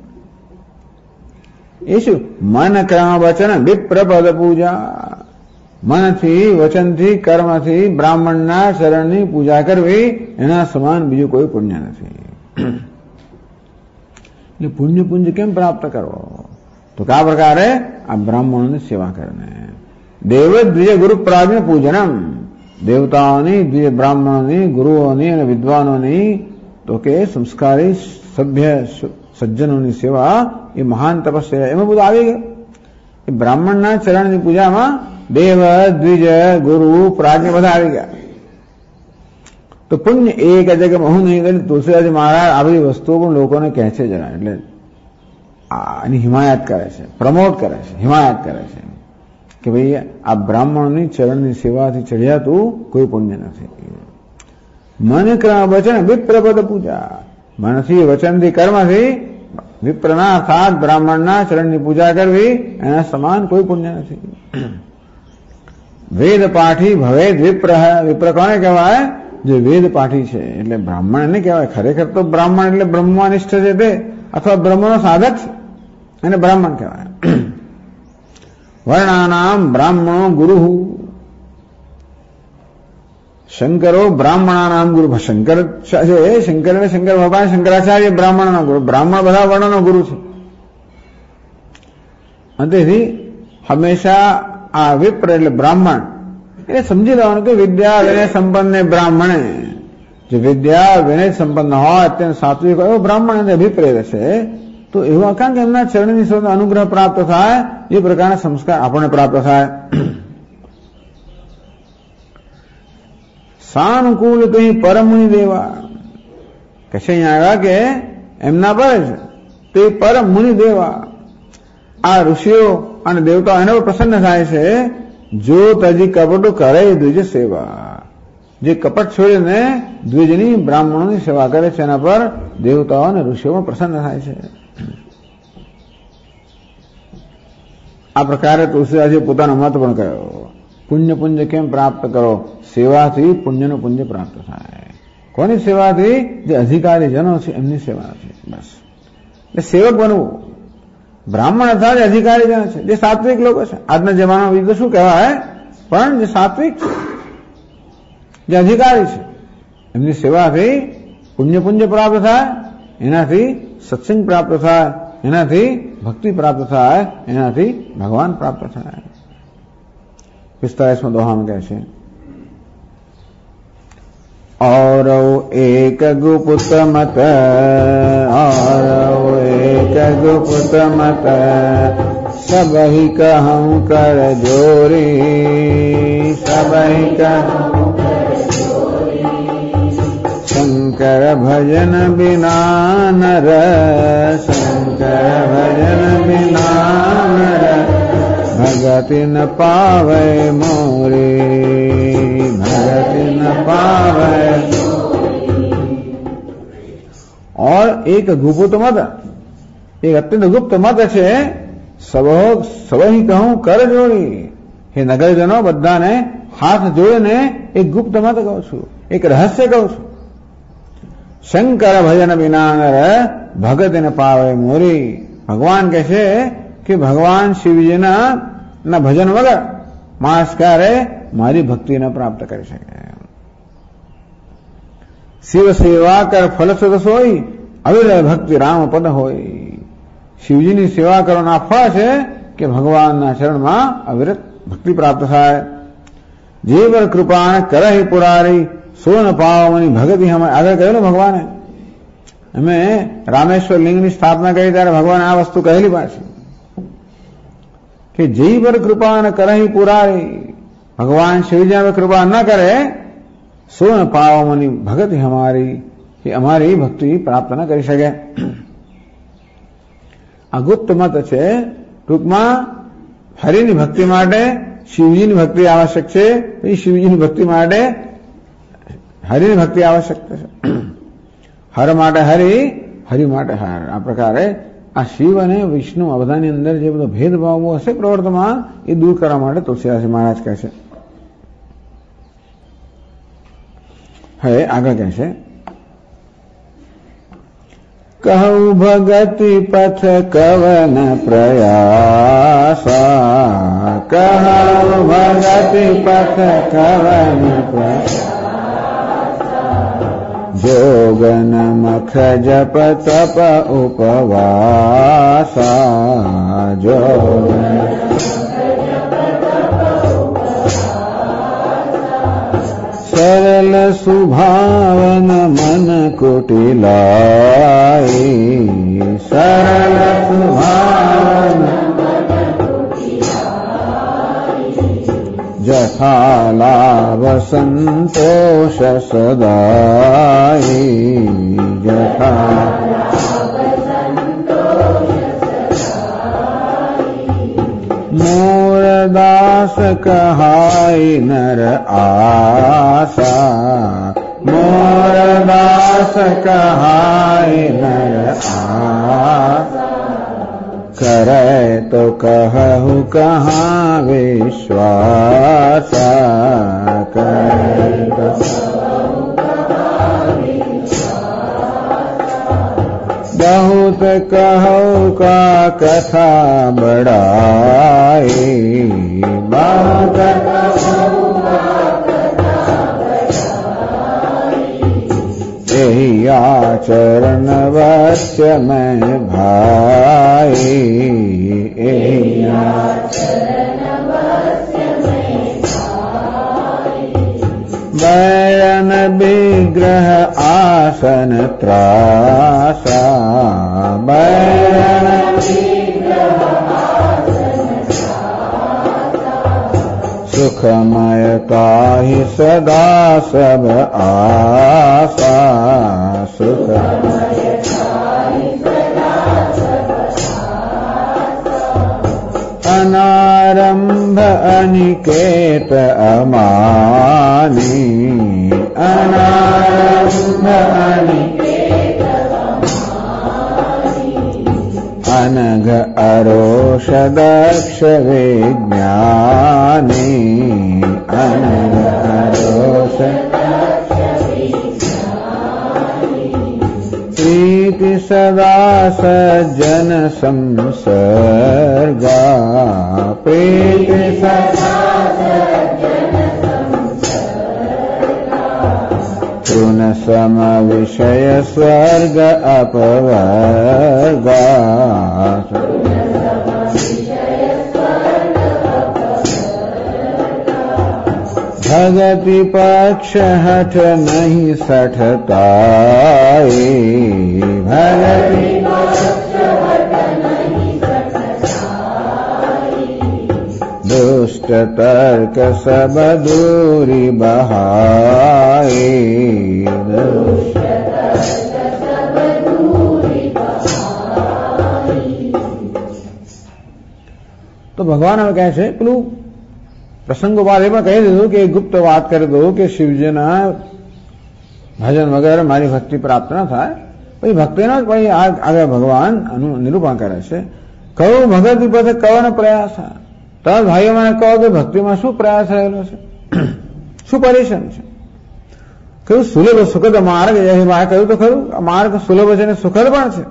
એ શું? મન કર્મ વચન વિપ્રપદ પૂજા. મનથી, વચનથી, કર્મથી બ્રાહ્મણના ચરણની પૂજા કરવી એના સમાન બીજું કોઈ પુણ્ય નથી. એટલે પુણ્ય પુંજ કેમ પ્રાપ્ત કરવો? તો કયા પ્રકારે? આ બ્રાહ્મણોની સેવા કરીને. દેવ દ્વિજ ગુરુ પ્રાજ્ઞ પૂજનમ. દેવતાઓની, દ્વિજ બ્રાહ્મણોની, ગુરુઓની અને વિદ્વાનોની તો કે સંસ્કારી સભ્ય સજ્જનોની સેવા એ મહાન તપસ્યા. એમાં બધું આવી ગયું. એ બ્રાહ્મણના ચરણની પૂજામાં દેવ, દ્વિજ, ગુરુ, પ્રાજ્ઞ બધા આવી ગયા. તો પુણ્ય એક જગ્યા મહુ નહીં. એટલે તુલસીદાસજી મહારાજ આ બધી વસ્તુઓ પણ લોકોને કહે છે જરા, એટલે એની હિમાયત કરે છે, પ્રમોટ કરે છે, હિમાયત કરે છે કે ભાઈ આ બ્રાહ્મણની ચરણની સેવાથી ચડિયાતું કોઈ પુણ્ય નથી. મન કર્મ વચન વિપ્રપદ પૂજા. મનથી, વચનથી, કર્મથી વિપ્રના અર્થાત બ્રાહ્મણના ચરણની પૂજા કરવી એના સમાન કોઈ પુણ્ય નથી. વેદ પાઠી ભવેદ વિપ્ર. વિપ્ર કોને કહેવાય? જે વેદ પાઠી છે. એટલે બ્રાહ્મણ એને કહેવાય. ખરેખર તો બ્રાહ્મણ એટલે બ્રહ્મનિષ્ઠ છે તે, અથવા બ્રહ્મનો સાધક છે, એને બ્રાહ્મણ કહેવાય. વર્ણાનામ બ્રાહ્મણો ગુરુ. શંકરો બ્રાહ્મણાનામ ગુરુ. શંકર છે, શંકર અને શંકર ભગવાન શંકરાચાર્ય બ્રાહ્મણના ગુરુ. બ્રાહ્મણ બધા વર્ણનો ગુરુ છે. અને તેથી હંમેશા આ વિપ્ર એટલે બ્રાહ્મણ એટલે સમજી લેવાનું કે વિદ્યા વિનય સંપન્ન બ્રાહ્મણે. જે વિદ્યા વિનય સંપન્ન હોય, અત્યંત સાત્વિક હોય એવો બ્રાહ્મણ એને અભિપ્રેત છે. તો એવું કારણ કે એમના ચરણની સાથે અનુગ્રહ પ્રાપ્ત થાય, એ પ્રકારના સંસ્કાર આપણને પ્રાપ્ત થાય. સાનુકૂળ કઈ પરમુનિ દેવા. કશે અહીંયા આવ્યા કે એમના પર જ તે પરમ મુનિ દેવા. આ ઋષિઓ અને દેવતાઓ એના પર પ્રસન્ન થાય છે. જો તજી કપટો કરે દ્વિજ સેવા. જે કપટ છોડીને દ્વિજની, બ્રાહ્મણોની સેવા કરે છે એના પર દેવતાઓ અને ઋષિઓ પ્રસન્ન થાય છે. આ પ્રકારે તુલસીદાસજીએ પોતાનો મત પણ કહ્યો. પુણ્ય પુંજ કેમ પ્રાપ્ત કરો? સેવાથી પુણ્યનું પુંજ પ્રાપ્ત થાય. કોની સેવાથી? જે અધિકારી જનો છે એમની સેવાથી. બસ એટલે સેવક બનવું. બ્રાહ્મણ અથવા જે અધિકારી જન છે, જે સાત્વિક લોકો છે. આજના જમાનામાં બીજું શું કહેવાય, પણ જે સાત્વિક છે, જે અધિકારી છે, એમની સેવાથી પુણ્ય પુંજ પ્રાપ્ત થાય. એનાથી સત્સંગ પ્રાપ્ત થાય, એનાથી ભક્તિ પ્રાપ્ત થાય, એનાથી ભગવાન પ્રાપ્ત થાય. 45માં દોહામાં કહે છે, औरव एक गुप्त मत, औरव एक गुप्त मत, सबहि कहूँ कर जोरी, सबहि कहूँ शंकर भजन बिना नर, शंकर भजन बिना नर भगति न पावे मोरे, भगति न पावे। और एक गुप्त मत, एक अत्यंत गुप्त मत છે સબહી કહું કર જોડી। હે નગરજનો બધાને હાથ જોડીને એક ગુપ્ત મત કહું છું, એક રહસ્ય કહું છું। શંકર ભજન વિના નર ભગત ન પાવે મોરી। ભગવાન કહે છે કે ભગવાન શિવજીના ભજન વગર માણસ ક્યારે મારી ભક્તિ ન પ્રાપ્ત કરી શકે। શિવ સેવા કર ફલશ્રુત સોઈ, અવિરલ ભક્તિ રામ પદ હોય। શિવજીની સેવા કરવાના ફળ છે કે ભગવાનના ચરણમાં અવિરત ભક્તિ પ્રાપ્ત થાય। જે પર કૃપા કરહી પુરારી, સોન પાવની ભગતિ હમારી। આગળ કહ્યું ને ભગવાને, અમે રામેશ્વર લિંગની સ્થાપના કરી ત્યારે ભગવાને આ વસ્તુ કહેલી પાછી કે જે પર કૃપા કરહી પુરારી, ભગવાન શિવજી પર કૃપા ન કરે સોન પાવની ભગતિ હમારી, કે અમારી ભક્તિ પ્રાપ્ત ન કરી શકે। આ ગુપ્ત મત છે। ટૂંકમાં હરિની ભક્તિ માટે શિવજીની ભક્તિ આવશ્યક છે, પછી શિવજીની ભક્તિ માટે હરિની ભક્તિ આવશ્યક છે। હર માટે હરિ, હરિ માટે હર। આ પ્રકારે આ શિવ અને વિષ્ણુ આ બધાની અંદર જે બધો ભેદભાવ હશે પ્રવર્તમાન, એ દૂર કરવા માટે તુલસીદાસ મહારાજ કહે છે। હવે આગળ કહે છે, कहु भगति पथ कवन प्रयासा, कहु भगति पथ कवन प्रयासा। जोगन मख जप तप उपवासा, जोगन सरल सुभावन मन कुटिलाई, सरल सुभावन जथा लाभ संतोष सदाई, जथा मोर दास कहाई नर आसा, मोर दास कहाई नर आसा। करे तो कहु कहाँ विश्वासा, करे तो बहुत कहु का कथा बढ़ाई, बहुत यही आचरण वश्य में भाई, यही आचरण वश्य में भाई। बैरन विग्रह आसन त्रासा, बैरन विग्रह आसन त्रासा। सुखमयता ही सदा सब आसा, सुखमयता ही सदा सब आसा। अनारंभ अनिकेत अमानी, अनारंभ अनिकेत अमानी। अनघ अरोष दक्ष विज्ञानी, अनघ अरोष दक्ष विज्ञानी। प्रीति सदा सज्जन संसर्गा, प्रीति सदा सज्जन संसर्गा। तृण सम विषय स्वर्ग अपवर्गा, भगति पक्ष हठ नहीं सठताई, भगति पक्ष हठ नहीं सठताई। तर्क सब दूरी बहाए। तो भगवान હવે કહે છે પેલું પ્રસંગોપાત એમાં કહી દીધું કે ગુપ્ત વાત કરી દઉં કે શિવજીના ભજન વગેરે મારી ભક્તિ પ્રાપ્ત ન થાય. પછી ભક્તિનો જ પછી આગળ ભગવાન નિરૂપણ કરે છે. કયું ભગતિ પથે કવાનો પ્રયાસ. તમે ભાઈઓ મને કહો કે ભક્તિમાં શું પ્રયાસ રહેલો છે, શું પરિશ્રમ છે. કયું સુલભ સુખદ માર્ગ. કહ્યું તો ખરું માર્ગ સુલભ છે અને સુખદ પણ છે.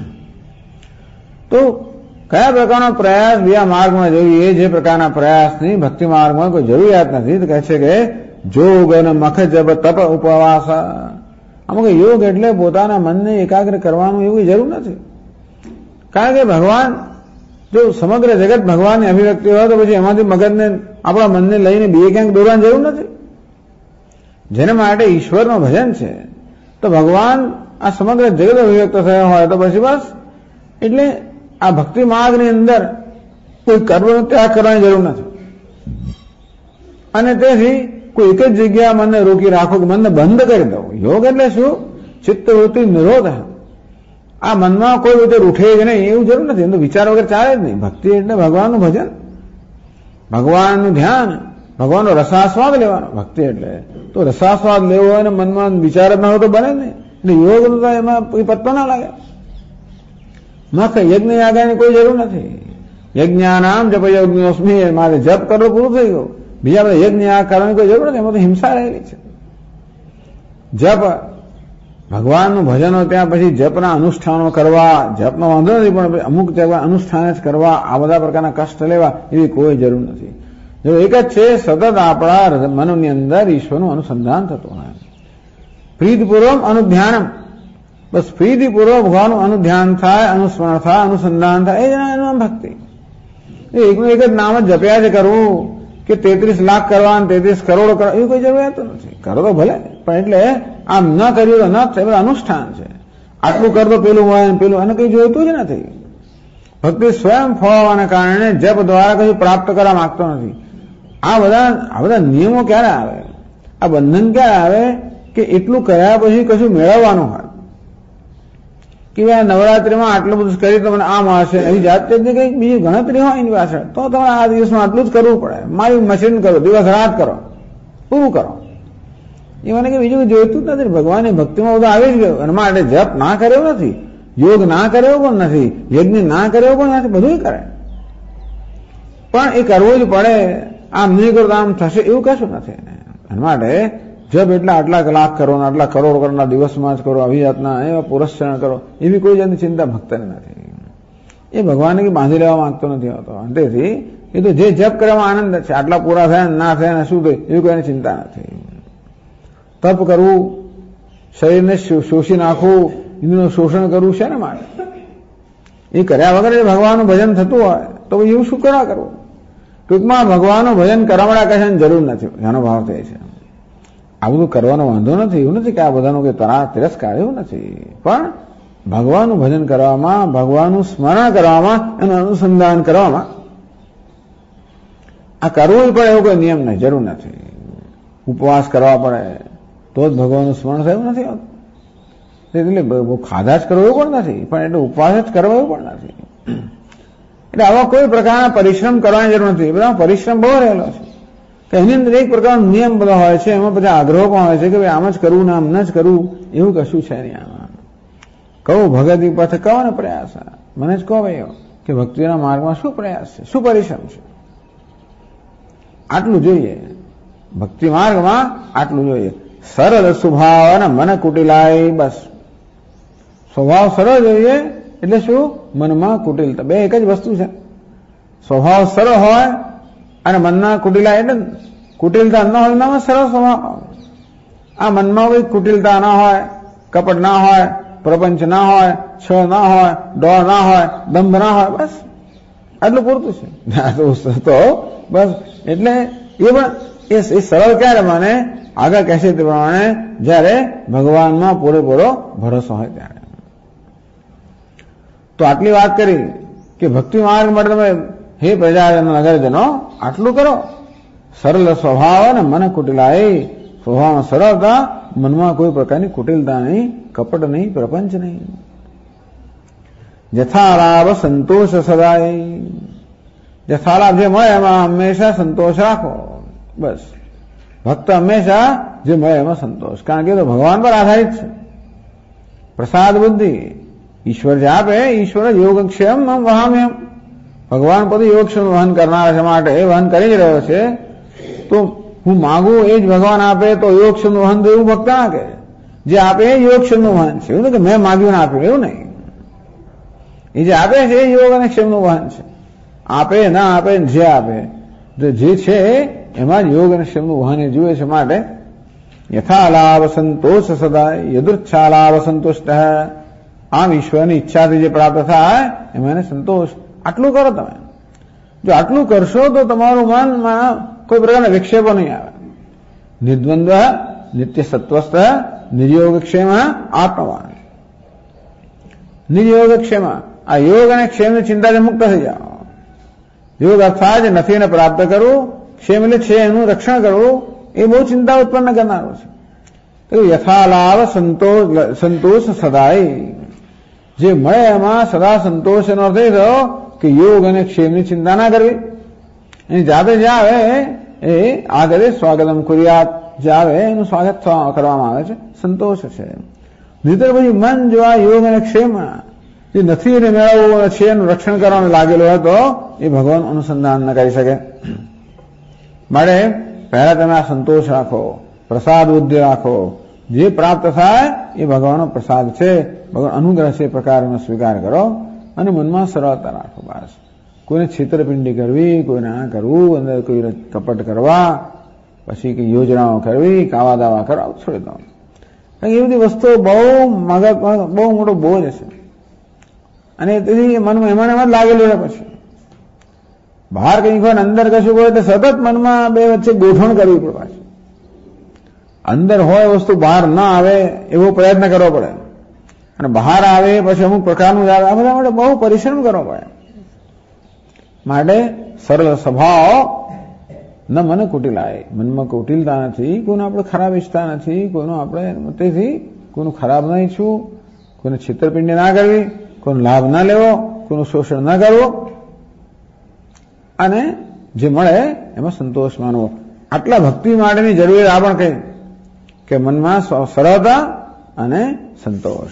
તો કયા પ્રકારનો પ્રયાસ બીજા માર્ગમાં જોઈએ, જે પ્રકારના પ્રયાસની ભક્તિ માર્ગમાં કોઈ જરૂરિયાત નથી. તો કહે છે કે જોગ અને મખ જપ તપ ઉપવાસ. અમુક યોગ એટલે પોતાના મનને એકાગ્ર કરવાનું એવું જરૂર નથી. કારણ કે ભગવાન જો સમગ્ર જગત ભગવાનની અભિવ્યક્તિ હોય તો પછી એમાંથી મગજને આપણા મનને લઈને બીજે ક્યાંક દોરવાની જરૂર નથી. જેને માટે ઈશ્વરનું ભજન છે તો ભગવાન આ સમગ્ર જગત અભિવ્યક્ત થયો હોય તો પછી બસ એટલે આ ભક્તિ માર્ગની અંદર કોઈ કર્મનો ત્યાગ કરવાની જરૂર નથી. અને તેથી કોઈ એક જ જગ્યા મનને રોકી રાખો કે મનને બંધ કરી દો. યોગ એટલે શું? ચિત્તવૃત્તિ નિરોધ. આ મનમાં કોઈ રીતે રૂઠે જ નહીં એવું જરૂર નથી. એમ તો વિચાર વગર ચાલે જ નહીં. ભક્તિ એટલે ભગવાનનું ભજન, ભગવાનનું ધ્યાન, ભગવાનનો રસાસ્વાદ લેવાનો. ભક્તિ એટલે તો રસાસ્વાદ લેવો હોય ને મનમાં વિચાર જ ના હોય તો બને જ નહીં. એટલે યોગ તો એમાં કોઈ પત્તો ના લાગે. મખ યજ્ઞ યાગની કોઈ જરૂર નથી. યજ્ઞાનામ જપ યજ્ઞોસ્મી, મારે જપ કરવો પૂરું થઈ ગયું. બીજા બધા યજ્ઞ યાગ કરવાની કોઈ જરૂર નથી. એમાં તો હિંસા રહેલી છે. જપ ભગવાનનું ભજન હોય ત્યાં પછી જપના અનુષ્ઠાનો કરવા, જપનો વાંધો નથી પણ અમુક જગ્યા અનુષ્ઠાન જ કરવા, આ બધા પ્રકારના કષ્ટ લેવા એવી કોઈ જરૂર નથી. જો એક જ છે સતત આપણા મનની અંદર ઈશ્વરનું અનુસંધાન થતું હોય. પ્રીતિપૂર્વક અનુધ્યાનમ, બસ પ્રીતિપૂર્વક ભગવાનનું અનુધ્યાન થાય, અનુસ્મરણ થાય, અનુસંધાન થાય, એ જ નામ ભક્તિ. એકનું એક જ નામ જ જપ્યા છે કરવું કે 33 લાખ કરવા, 33 કરોડ કરવા એવી કોઈ જરૂરિયાત નથી. કરો તો ભલે પણ એટલે આમ ન કર્યું તો ન થાય. બધા અનુષ્ઠાન છે. આટલું કરતો પેલું હોય પેલું અને કઈ જોઈતું જ નથી. ભક્તિ સ્વયં ફળવાના કારણે જપ દ્વારા કશું પ્રાપ્ત કરવા માંગતો નથી. આ બધા નિયમો ક્યારે આવે, આ બંધન ક્યારે આવે કે એટલું કર્યા પછી કશું મેળવવાનું હોય કે નવરાત્રીમાં આટલું બધું કરી તો મને આ મળશે એવી જાતે કંઈક બીજી ગણતરી હોય એની પાછળ તો તમારે આ દિવસમાં આટલું જ કરવું પડે. મારી મશીન કરો, દિવસ રાત કરો, પૂરું કરો. એ મને કે બીજું જોઈતું જ નથી. ભગવાનની ભક્તિમાં બધું આવી જ ગયું. અને માટે જપ ના કર્યો નથી, યોગ ના કર્યો પણ નથી, યજ્ઞ ના કર્યો પણ નથી, બધું કરે પણ એ કરવું જ પડે. આમ નહીં કરો તો આમ થશે એવું કશું નથી. એના માટે જપ એટલે આટલા કલાક કરો, આટલા કરોડ કરોડના દિવસમાં જ કરો, આવી જાતના એવા પુરસ્કાર કરો એવી કોઈ જાતની ચિંતા ભક્તને નથી. એ ભગવાનને બાંધી લેવા માંગતો નથી હોતો. તેથી એ તો જે જપ કરવામાં આનંદ છે. આટલા પૂરા થયા ના થયા ને શું થયું એવી કોઈની ચિંતા નથી. તપ કરવું, શરીરને શોષી નાખવું, એનું શોષણ કરવું છે ને માટે એ કર્યા વગર ભગવાનનું ભજન થતું હોય તો એવું શું કરવા કરવું. ટૂંકમાં ભગવાનનું ભજન કરવા કશાની જરૂર નથી. એનો ભાવ થાય છે. આ બધું કરવાનો વાંધો નથી. એવું નથી કે આ બધાનો કોઈ તિરસ્કાર, એવું નથી. પણ ભગવાનનું ભજન કરવામાં, ભગવાનનું સ્મરણ કરવામાં, એનું અનુસંધાન કરવામાં આ કરવું જ પડે એવું કોઈ નિયમ નહીં, જરૂર નથી. ઉપવાસ કરવા પડે તો જ ભગવાનનું સ્મરણ થાય એવું નથી હોતું. એટલે બહુ ખાધા જ કરવું એવું પણ નથી, પણ એટલે ઉપવાસ જ કરવા એવું પણ નથી. એટલે આવા કોઈ પ્રકારના પરિશ્રમ કરવાની જરૂર નથી. બધા પરિશ્રમ બહુ રહેલો છે કે એની અંદર એક પ્રકારનો નિયમ બધા હોય છે. એમાં બધા આગ્રહો પણ હોય છે કે ભાઈ આમ જ કરવું ને આમ ન જ કરવું એવું કશું છે નહીં. આમાં કહું ભગતિ પથે કહો ને પ્રયાસ. મને જ કહો ભાઈ કે ભક્તિના માર્ગમાં શું પ્રયાસ છે, શું પરિશ્રમ છે. આટલું જોઈએ ભક્તિ માર્ગમાં, આટલું જોઈએ. સરળ સ્વભાવ અને મન કુટિલાય. બસ સ્વભાવ સરળ જોઈએ એટલે શું? મનમાં કુટિલતા. બે એક જ વસ્તુ છે. સ્વભાવ સરળ હોય અને મનના કુટિલા એટલે કુટિલતા ન હોય ના સરળ સ્વભાવ. આ મનમાં કોઈ કુટિલતા ના હોય, કપટ ના હોય, પ્રપંચ ના હોય, છ ના હોય, ડોળ ના હોય, દંભ ના હોય, બસ આટલું પૂરતું છે. તો બસ એટલે એ પણ એ સરળ ક્યારે માને? આગળ કહેશે તે પ્રમાણે જયારે ભગવાનમાં પૂરેપૂરો ભરોસો હોય ત્યારે. તો આટલી વાત કરી કે ભક્તિ માર્ગ માટે તમે હે પ્રજાજનો, નગરજનો આટલું કરો. સરળ સ્વભાવ અને મન કુટિલાય, સ્વભાવમાં સરળતા, મનમાં કોઈ પ્રકારની કુટિલતા નહીં, કપટ નહીં, પ્રપંચ નહીં. જથાલાભ સંતોષ સદાય, જથાલાભ જે મળે એમાં હંમેશા સંતોષ રાખો. બસ ભક્ત હંમેશા જે મળે એમાં સંતોષ, કારણ કે તો ભગવાન પર આધારિત છે. પ્રસાદ બુદ્ધિ, ઈશ્વર જે આપે, ઈશ્વર યોગક્ષેમ વહામ્યમ, ભગવાન પોતે યોગક્ષેમ વહન કરનાર છે, માટે એ વહન કરી જ રહ્યો છે. તો હું માગું એ જ ભગવાન આપે તો યોગક્ષેમ વહન તો એવું ભક્ત ના કે જે આપે એ યોગક્ષેમ વહન છે. એવું કે મેં માગ્યું ને આપ્યું, એવું નહીં. એ જે આપે છે એ યોગ અને ક્ષેમનું વહન છે. આપે ના આપે જે આપે, જે છે એમાં જ યોગ અને ક્ષેમનું વહન એ જુએ છે. માટે યથાલાભ સંતોષ સદા યદૃચ્છાલાભ સંતુષ્ટ, આમ ઈશ્વરની ઈચ્છાથી જે પ્રાપ્ત થાય એમાં એને સંતોષ. આટલું કરો તમે. જો આટલું કરશો તો તમારું મનમાં કોઈ પ્રકારના વિક્ષેપો નહીં આવે. નિર્દ્વંદ્વ નિત્ય સત્વસ્થ નિર્યોગક્ષેમ આત્મવાન. નિર્યોગક્ષેમ, આ યોગ અને ક્ષેમની ચિંતાથી મુક્ત થઈ જાઓ. યોગ અર્થાત જે નથી એને પ્રાપ્ત કરવું, ક્ષેમ એટલે છે એનું રક્ષણ કરવું, એ બહુ ચિંતા ઉત્પન્ન કરનારું છે. યથાલાભ સંતોષ સદાય, જે મળે એમાં સદા સંતોષ, એનો અર્થ એ થયો કે યોગ અને ક્ષેમની ચિંતા ના કરવી. એની જાતે જે આવે એ આગળ સ્વાગતમ કુર્યાત, જે આવે એનું સ્વાગત કરવામાં આવે છે, સંતોષ છે. નહીતર પછી મન જો આ યોગ અને ક્ષેમમાં જે નથી એને મેળવવું છે એનું રક્ષણ કરવાનું લાગેલું હોય તો એ ભગવાન અનુસંધાન ન કરી શકે. માટે પહેલા તમે આ સંતોષ રાખો, પ્રસાદ બુદ્ધિ રાખો. જે પ્રાપ્ત થાય એ ભગવાનનો પ્રસાદ છે, ભગવાન અનુગ્રહ છે, એ પ્રકારનો સ્વીકાર કરો અને મનમાં સરળતા રાખો. બસ કોઈને છેતરપિંડી કરવી, કોઈને આ કરવું, અંદર કોઈ કપટ કરવા, પછી કઈ યોજનાઓ કરવી, કાવા દાવા કરવા છોડી દો. કારણ કે એ બધી વસ્તુઓ બહુ મગજમાં બહુ મોટો બોજ છે અને તેથી મનમાં એમાં જ લાગેલું રહે. પછી બહાર કંઈક હોય અંદર કશું હોય તો સતત મનમાં બે વચ્ચે ગોઠવણ કરવી પડે. પાછી અંદર હોય વસ્તુ બહાર ના આવે એવો પ્રયત્ન કરવો પડે અને બહાર આવે પછી અમુક પ્રકારનું આવે. આ બધા માટે બહુ પરિશ્રમ કરવો પડે. માટે સરળ સ્વભાવ ન મન કુટિલાય, મનમાં કુટિલતા નથી, કોઈને આપણે ખરાબ ઈચ્છતા નથી, કોઈનું આપણે તેથી કોઈનું ખરાબ ન ઈચ્છવું, કોઈને છેતરપિંડી ના કરવી, કોઈનો લાભ ના લેવો, કોઈનું શોષણ ના કરવું અને જે મળે એમાં સંતોષ માનવો. આટલા ભક્તિ માટેની જરૂરિયાત આ પણ કહી કે મનમાં સરળતા અને સંતોષ.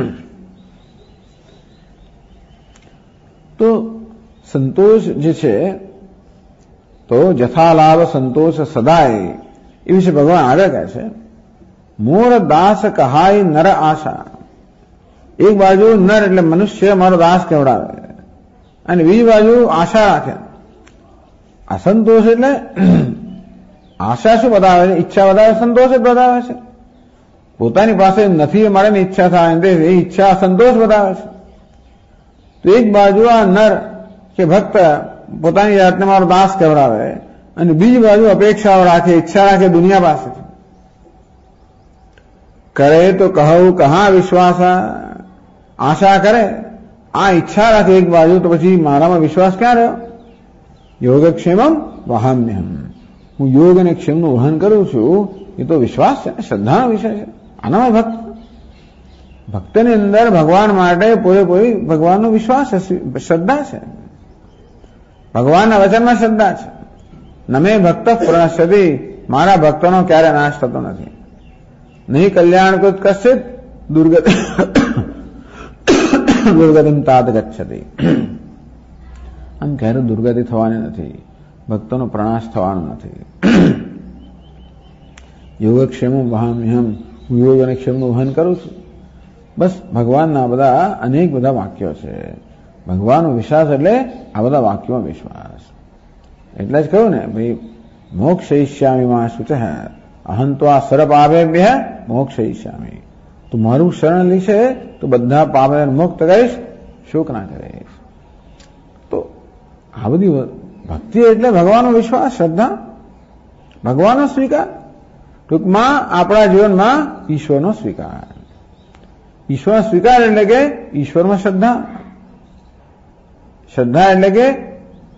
તો સંતોષ જે છે તો જથાલાભ સંતોષ સદાય એ વિશે ભગવાન આગળ કહે છે. મોર દાસ કહાય નર આશા. એક બાજુ નર એટલે મનુષ્ય મારો દાસ કહેવડાવે અને બીજી બાજુ આશા રાખે. અસંતોષ એટલે આશા શું બતાવે છે? ઈચ્છા બતાવે, સંતોષ જ બતાવે છે. પોતાની પાસે નથી મળે ઈચ્છા થાય એ ઈચ્છા સંતોષ બતાવે છે. તો એક બાજુ આ નર કે ભક્ત પોતાની જાતને મારો દાસ કહેવડાવે અને બીજી બાજુ અપેક્ષાઓ રાખે, ઈચ્છા રાખે દુનિયા પાસેથી. કરે તો કહું કહા વિશ્વાસ, આશા કરે, આ ઈચ્છા રાખે એક બાજુ, તો પછી મારામાં વિશ્વાસ ક્યાં રહ્યો? યોગક્ષેમમ વહામ્યહમ, હું યોગ અને ક્ષેમનું વહન કરું છું, એ તો વિશ્વાસ છે, શ્રદ્ધાનો વિષય છે. આનામાં ભક્તની અંદર ભગવાન માટે પૂરેપૂરી ભગવાનનો વિશ્વાસ છે, શ્રદ્ધા છે. ભગવાનના વચનમાં શ્રદ્ધા છે. નમે ભક્ત પ્રણશ્યતિ, મારા ભક્તોનો ક્યારે નાશ થતો નથી. નહીં કલ્યાણ કૃત કશ્ચિત દુર્ગતિમ તાત ગચ્છતિ. આમ ક્યારે દુર્ગતિ થવાની નથી, ભક્તોનો પ્રણાશ થવાનો નથી. યોગક્ષેમ વહામ્યહમ, હું યોગ અને ક્ષેમનું વહન કરું છું. બસ ભગવાનના બધા અનેક બધા વાક્યો છે. ભગવાનનો વિશ્વાસ એટલે આ બધા વાક્યોમાં વિશ્વાસ. એટલે જ કહ્યું ને ભાઈ, મોક્ષયિષ્યામિ માં શુચ અહં તો આ સર્વ પાપેભ્ય મોક્ષયિષ્યામિ. તું મારું શરણ લીશે તો બધા પાપને મુક્ત કરીશ, શોક ના કરીશ. તો આ બધી ભક્તિ એટલે ભગવાનનો વિશ્વાસ, શ્રદ્ધા, ભગવાનનો સ્વીકાર. ટૂંકમાં આપણા જીવનમાં ઈશ્વરનો સ્વીકાર. ઈશ્વરનો સ્વીકાર એટલે કે ઈશ્વરમાં શ્રદ્ધા. શ્રદ્ધા એટલે કે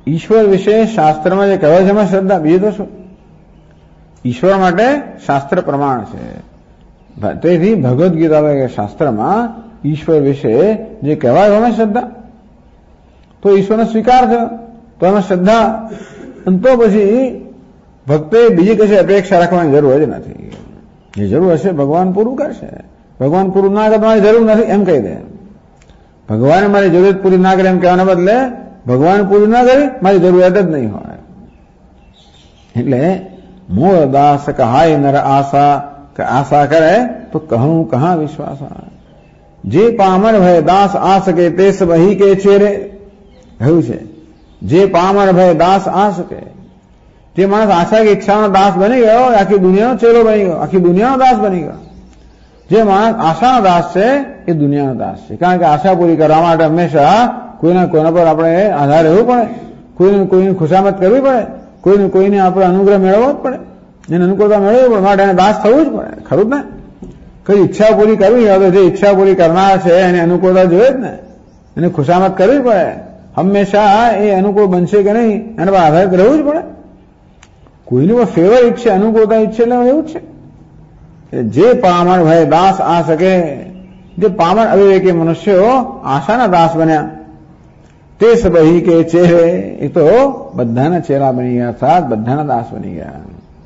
ઈશ્વર વિશે શાસ્ત્રમાં જે કહેવાય છે એમાં શ્રદ્ધા, બીજું તો શું? ઈશ્વર માટે શાસ્ત્ર પ્રમાણ છે. તેથી ભગવદ્ ગીતા વગેરે શાસ્ત્રમાં ઈશ્વર વિશે જે કહેવાય એમાં શ્રદ્ધા, તો ઈશ્વરનો સ્વીકાર થયો તો એમાં શ્રદ્ધા. તો પછી ભક્તે બીજી કશી અપેક્ષા રાખવાની જરૂર જ નથી. જે જરૂર હશે ભગવાન પૂરું કરશે. ભગવાન પૂરું ના કરે મારી જરૂર નથી એમ કહી દે. ભગવાને મારી જરૂરિયાત પૂરી ના કરે એમ કહેવાના બદલે ભગવાન પૂરી ના કરે મારી જરૂરિયાત જ નહીં હોય. એટલે મોહ દાસ કહાય નર આશા કરે તો કહું કહા વિશ્વાસ. જે પામર ભય દાસ આ શકે તે વહી કે ચેરે કહ્યું છે. જે પામર ભય દાસ આ શકે, જે માણસ આશા કે ઈચ્છાનો દાસ બની ગયો આખી દુનિયાનો ચેલો બની ગયો, આખી દુનિયાનો દાસ બની ગયો. જે માણસ આશાનો દાસ છે એ દુનિયાનો દાસ છે. કારણ કે આશા પૂરી કરવા માટે હંમેશા કોઈના કોઈના પર આપણે આધાર રહેવું પડે, કોઈને કોઈની ખુશામત કરવી પડે, કોઈને કોઈને આપણે અનુગ્રહ મેળવવો જ પડે, એને અનુકૂળતા મેળવવી પડે, માટે એને દાસ થવું જ પડે. ખરું જ ને? કઈ ઈચ્છા પૂરી કરવી હોય તો જે ઈચ્છા પૂરી કરનાર છે એને અનુકૂળતા જોઈએ જ ને, એને ખુશામત કરવી પડે. હંમેશા એ અનુકૂળ બનશે કે નહીં એના પર આધારિત રહેવું જ પડે. કોઈની પર ફેવર ઈચ્છે, અનુકૂળતા ઈચ્છે એટલે એવું જ છે. જે પામર ભય દાસ આ શકે, જે પામર અવિવેકી મનુષ્યો આશાના દાસ બન્યા તે સબહી કે ચેહરે, એ તો બધાના ચેલા બની ગયા, અર્થાત બધાના દાસ બની ગયા.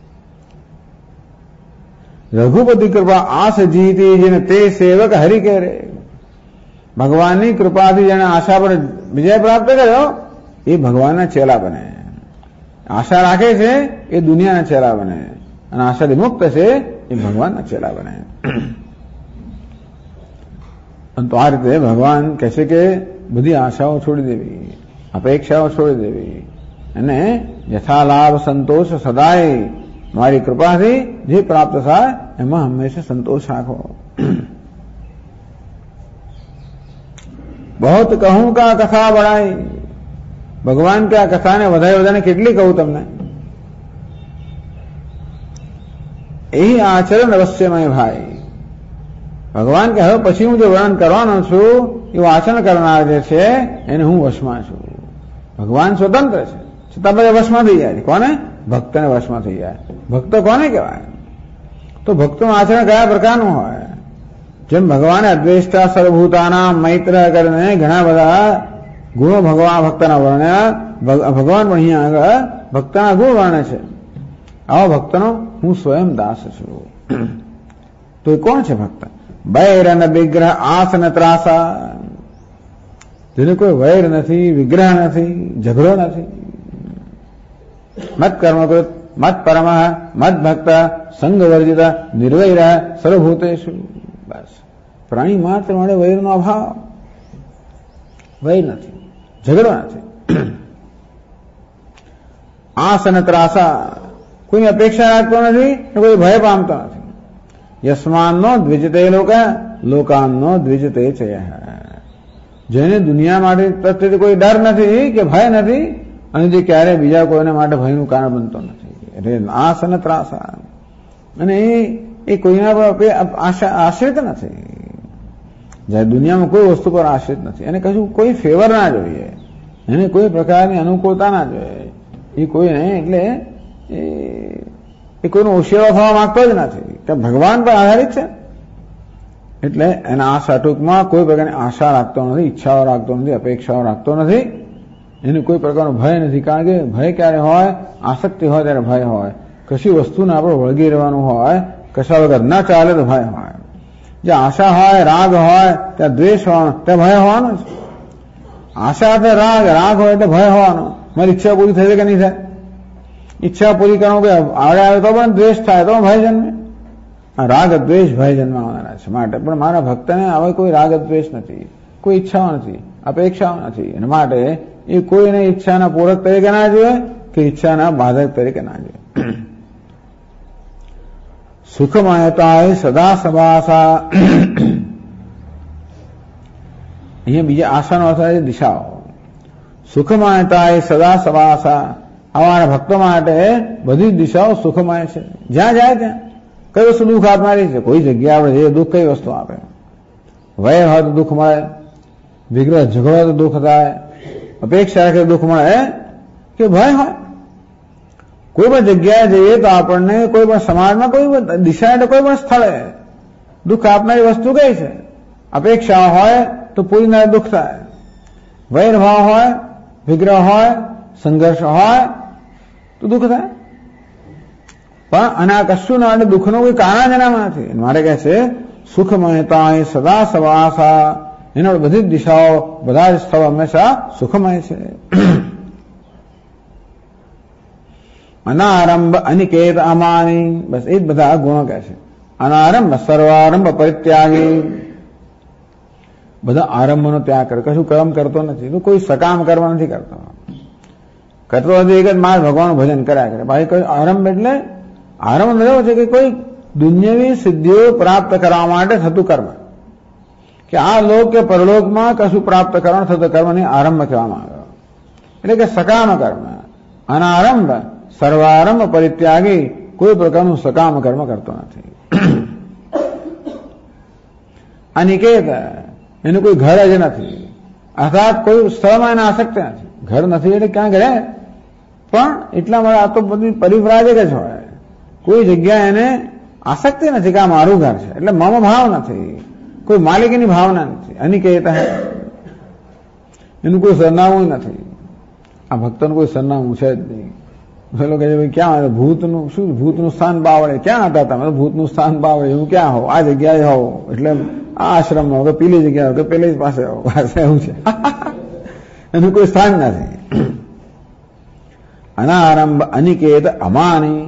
રઘુપતિ કૃપા આસ જીતી જેને તે સેવક હરિ કે રે. ભગવાનની કૃપાથી જેને આશા પર વિજય પ્રાપ્ત કર્યો એ ભગવાનના ચેલા બને. આશા રાખે છે એ દુનિયાના ચેલા બને, અને આશાથી મુક્ત છે એ ભગવાનના ચેલા બને. તો આ રીતે ભગવાન કહે છે કે બધી આશાઓ છોડી દેવી, અપેક્ષાઓ છોડી દેવી, અને યથાલાભ સંતોષ સદાય મારી કૃપાથી જે પ્રાપ્ત થાય એમાં હંમેશા સંતોષ રાખો. બહુત કહું કા કથા બઢાઈ, ભગવાન કે આ કથાને વધારે કેટલી કહું તમને. એ આચરણ અવશ્યમય ભાઈ. ભગવાન કે હવે પછી હું જે વર્ણન કરવાનો છું એવું આચરણ કરનાર જે છે એને હું વશમાં છું. ભગવાન સ્વતંત્ર છે છતાં બધા વશમાં થઈ જાય. કોને? ભક્તને વશમાં થઈ જાય. ભક્ત કોને કહેવાય? તો ભક્તનું આચરણ કયા પ્રકારનું હોય? જેમ ભગવાને અદ્વેષ્ટા સર્વભૂતાના મૈત્ર કરીને ઘણા બધા ગુણો ભક્તના વર્ણ્યા, ભગવાન પણ અહીંયા આગળ ભક્તના ગુણ વર્ણે છે. આવા ભક્તનો હું સ્વયં દાસ છું. તો એ કોણ છે ભક્ત? વૈર ન વિગ્રહ આસ ન ત્રાસા, જેને કોઈ વૈર નથી, વિગ્રહ નથી, ઝઘડો નથી. મત કર્મકૃત મત પરમ મત ભક્ત સંગ વર્જિત નિર્વૈર સર્વભૂતેષુ. બસ પ્રાણી માત્ર માટે વૈરનો અભાવ, વૈર નથી, ઝઘડો નથી. આસ ન ત્રાસા, કોઈની અપેક્ષા રાખતો નથી, કોઈ ભય પામતો નથી. યસ્માનનો દ્વિજતે લોકાનનો દ્વિજતે છે. જેને દુનિયા માટે પ્રત્યે કોઈ ડર નથી કે ભય નથી, અને જે ક્યારે બીજા કોઈને માટે ભયનું કારણ બનતો નથી. એટલે આસ અને ત્રાસા, અને એ કોઈના પર આશ્રિત નથી. જ્યારે દુનિયામાં કોઈ વસ્તુ પર આશ્રિત નથી, એને કશું કોઈ ફેવર ના જોઈએ, એને કોઈ પ્રકારની અનુકૂળતા ના જોઈએ. એ કોઈને એટલે એ કોઈનો ઓશિયાળો થવા માંગતો જ નથી, તે ભગવાન પર આધારિત છે. એટલે એના આશા ટૂંકમાં કોઈ પ્રકારની આશા રાખતો નથી, ઈચ્છાઓ રાખતો નથી, અપેક્ષાઓ રાખતો નથી. એને કોઈ પ્રકારનો ભય નથી. કારણ કે ભય ક્યારે હોય? આસક્તિ હોય ત્યારે ભય હોય. કશી વસ્તુને આપણે વળગી રહેવાનું હોય, કશા વગર ના ચાલે તો ભય હોય. જે આશા હોય, રાગ હોય ત્યાં દ્વેષ હોવાનો, ત્યાં ભય હોવાનો છે. આશા એટલે રાગ, રાગ હોય એટલે ભય હોવાનો. મારી ઈચ્છા પૂરી થશે કે નહીં થાય? ઈચ્છા પૂરી કરવાનું કે આવડે આવે તો પણ દ્વેષ થાય તો ભય જન્મે. રાગ દ્વેષ ભય જન્માવાના છે. માટે પણ મારા ભક્તને હવે કોઈ રાગ દ્વેષ નથી, કોઈ ઈચ્છાઓ નથી, અપેક્ષાઓ નથી. એના માટે એ કોઈને ઈચ્છાના પૂરક તરીકે ના જોઈએ કે ઈચ્છાના બાધક તરીકે ના જોઈએ. સુખમયતા સદા સભાસા. અહીંયા બીજા આશાનો અર્થ છે દિશાઓ. સુખમયતા સદા સભાસા, અમારા ભક્તો માટે બધી દિશાઓ સુખમય છે. જ્યાં જાય ત્યાં કઈ વસ્તુ દુઃખ આપનારી છે? કોઈ જગ્યા આપણે જે દુઃખ કઈ વસ્તુ આપે? વૈર હોય તો દુઃખ મળે, વિગ્રહ ઝઘડો તો દુઃખ થાય, અપેક્ષા રાખે દુઃખ મળે, કે ભય હોય. કોઈ પણ જગ્યાએ જઈએ તો આપણને કોઈ પણ સમાજમાં કોઈ પણ દિશા કોઈ પણ સ્થળે દુઃખ આપનારી વસ્તુ કઈ છે? અપેક્ષા હોય તો પૂરીને દુઃખ થાય, વૈરભાવ હોય, વિગ્રહ હોય, સંઘર્ષ હોય તો દુઃખ થાય. પણ આના કશું ના દુઃખનું કોઈ કારણ જ એનામાં નથી. મારે કહે છે સુખમયતા સદા સવાસા, એના બધી જ દિશાઓ બધા જ સ્થળો હંમેશા સુખમય છે. અનારંભ અનિકેત અમાની, બસ એ જ બધા ગુણો કહે છે. અનારંભ સર્વારંભ પરિત્યાગી, બધા આરંભનો ત્યાગ કરે, કશું કર્મ કરતો નથી, તો કોઈ સકામ કર્મ નથી કરતો. કરતો નથી એક જ માણસ ભગવાનનું ભજન કર્યા કરે. ભાઈ કોઈ આરંભ એટલે આરંભ એવો છે કે કોઈ દુન્યવી સિદ્ધિઓ પ્રાપ્ત કરવા માટે થતું કર્મ, કે આ લોક કે પરલોકમાં કશું પ્રાપ્ત કરવાનું થતું કર્મને આરંભ કહેવામાં આવ્યો. એટલે કે સકામ કર્મ. અનારંભ સર્વારંભ પરિત્યાગી, કોઈ પ્રકારનું સકામ કર્મ કરતો નથી. અનિકેત, એનું કોઈ ઘર જ નથી, અર્થાત કોઈ સ્થળમાં એને આસક્ત નથી. ઘર નથી એટલે ક્યાં ઘરે, પણ એટલા માટે આ તો બધી પરિવ્રાજક જ હોય. કોઈ જગ્યા એને આસક્તિ નથી કે આ મારું ઘર છે, એટલે મમ ભાવ નથી, કોઈ માલિકીની ભાવના નથી. અનિકેત એનું કોઈ સરનામું નથી. આ ભક્તોનું કોઈ સરનામું છે જ નહીં. પેલો કહે છે ભાઈ ક્યાં ભૂતનું શું, ભૂતનું સ્થાન બાવળે, ક્યાં હતા તમે? ભૂતનું સ્થાન બાવળે, એવું ક્યાં હોવ? આ જગ્યાએ હોવ, એટલે આ આશ્રમમાં કે પેલી જગ્યાએ કે પેલી પાસે હોવ, એવું છે. એનું કોઈ સ્થાન નથી. અનારંભ અનિકેત અમાની,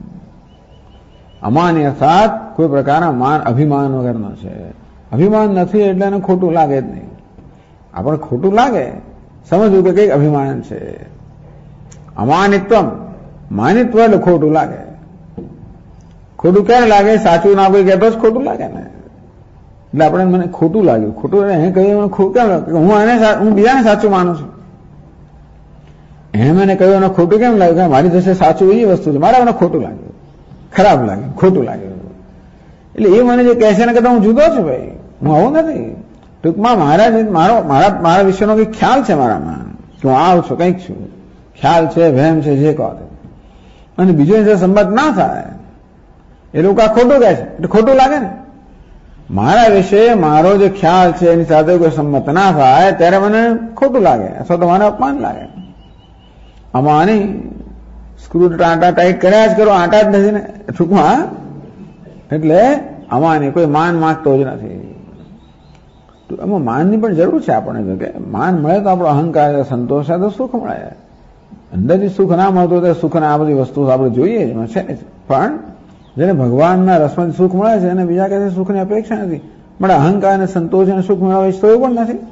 અમાની અર્થાત કોઈ પ્રકારના માન અભિમાન વગરનો છે. અભિમાન નથી એટલે એને ખોટું લાગે જ નહીં. આપણે ખોટું લાગે, સમજવું કે કઈક અભિમાન છે. અમાનિત્વમ, માનિત્વ એટલે ખોટું લાગે. ખોટું ક્યારે લાગે? સાચું ના કોઈ કહેતો જ ખોટું લાગે ને. એટલે આપણે મને ખોટું લાગ્યું, ખોટું એને કહ્યું ખોટું કેમ લાગે? હું બીજાને સાચું માનું છું. એને મને કહ્યું એને ખોટું કેમ લાગ્યું? મારી દ્રષ્ટિએ સાચું એ વસ્તુ છે, મારે મને ખોટું લાગ્યું, ખરાબ લાગ્યું, ખોટું લાગ્યું. એટલે એ મને જે કહે છે ને કહેતા હું જુદો છું ભાઈ, હું આવું નથી. ટૂંકમાં મારા વિશેનો કઈક ખ્યાલ છે મારામાં, કે હું આવું છું, કંઈક છું, ખ્યાલ છે, વહેમ છે, જે કહો. અને બીજો જે સંબંધ ના થાય એ લોકો આ ખોટું કહે છે એટલે ખોટું લાગે ને. મારા વિશે મારો જે ખ્યાલ છે એની સાથે કોઈ સંમત ના થાય ત્યારે મને ખોટું લાગે, અથવા તો મને અપમાન લાગે. અમાની સ્ક્રૂ આટા ટાઈટ કર્યા જ કરો, આટા જ નથી ને ટૂંકમાં. એટલે અમાની કોઈ માન માંગતો જ નથી. એમાં માનની પણ જરૂર છે આપણને. કે માન મળે તો આપણો અહંકાર સંતોષ થાય તો સુખ મળે. અંદરથી સુખ ના મળતું તો સુખ આ બધી વસ્તુ આપણે જોઈએ જ છે. પણ જેને ભગવાનના રસમાંથી સુખ મળે છે એને બીજા કઈ સુખની અપેક્ષા નથી. પણ અહંકાર અને સંતોષ અને સુખ મેળવવા ઈચ્છતો એવું પણ નથી.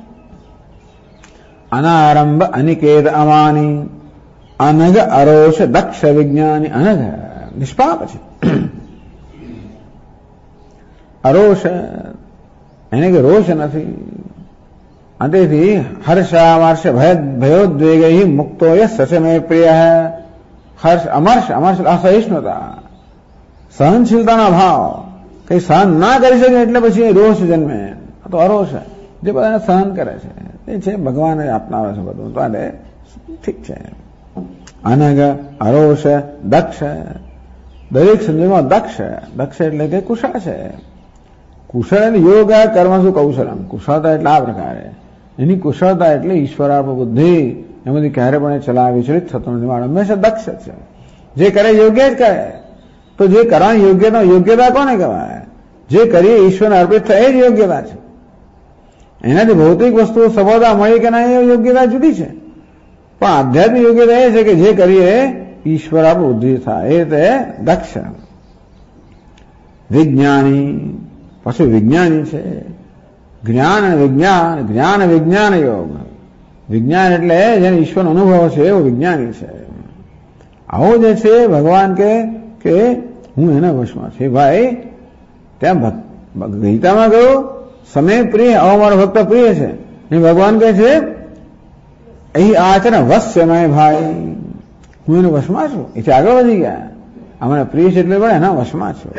અનારંભ અનિકેત અમાની, અનગ અરોષ દક્ષ વિજ્ઞાની. અનગ નિષ્પાપ છે. અરોષ એને કે રોષ નથી. તેથી હર્ષામર્ષ ભયોદ્વેગ મુક્તો સચમે પ્રિય. હર્ષ અમર્ષ, અમર્ષ અસહિષ્ણુતા, સહનશીલતાના ભાવ, કઈ સહન ના કરી શકે એટલે પછી રોષ જન્મે. તો અરોષ જે બધાને સહન કરે છે એ છે ભગવાન આપનાવે છે બધું. તો ઠીક છે. અનગ અરોષ દક્ષ, દરેક સંજોગમાં દક્ષ. દક્ષ એટલે કે કુશળ છે. કુશળ એટલે યોગ કર્મ શું કૌશલમ. કુશળતા એટલે આ પ્રકારે. એની કુશળતા એટલે ઈશ્વરાર્પ બુદ્ધિ, એમાંથી ક્યારે પણ ચલા વિચલિત થતો નથી. માણસ હંમેશા દક્ષ છે. જે કરે યોગ્ય જ કરે. તો જે કરવાની યોગ્યતા કોને કહેવાય? જે કરીએ ઈશ્વરને અર્પિત થાય એ જ યોગ્યતા છે. એનાથી ભૌતિક વસ્તુઓ સફળતા મળી કે ના એ યોગ્યતા જુદી છે. પણ આધ્યાત્મિક યોગ્યતા એ છે કે જે કરીએ ઈશ્વરાર્પ બુદ્ધિ થાય એ તે દક્ષ. વિજ્ઞાની, પછી વિજ્ઞાની છે. જ્ઞાન અને વિજ્ઞાન, જ્ઞાન વિજ્ઞાન યોગ. વિજ્ઞાન એટલે જેને ઈશ્વરનો અનુભવ છે એવો વિજ્ઞાની છે. આવો જે છે ભગવાન કે હું એના વશમાં છે. ભાઈ ત્યાં ગીતામાં કહ્યું સમય પ્રિય, આવો મારો ભક્ત પ્રિય છે. એ ભગવાન કહે છે અહીં આ છે ને વશ્યમય ભાઈ, હું એના વશમાં છું. એથી આગળ વધી ગયા. અમને પ્રિય છે એટલે પણ એના વશમાં છું.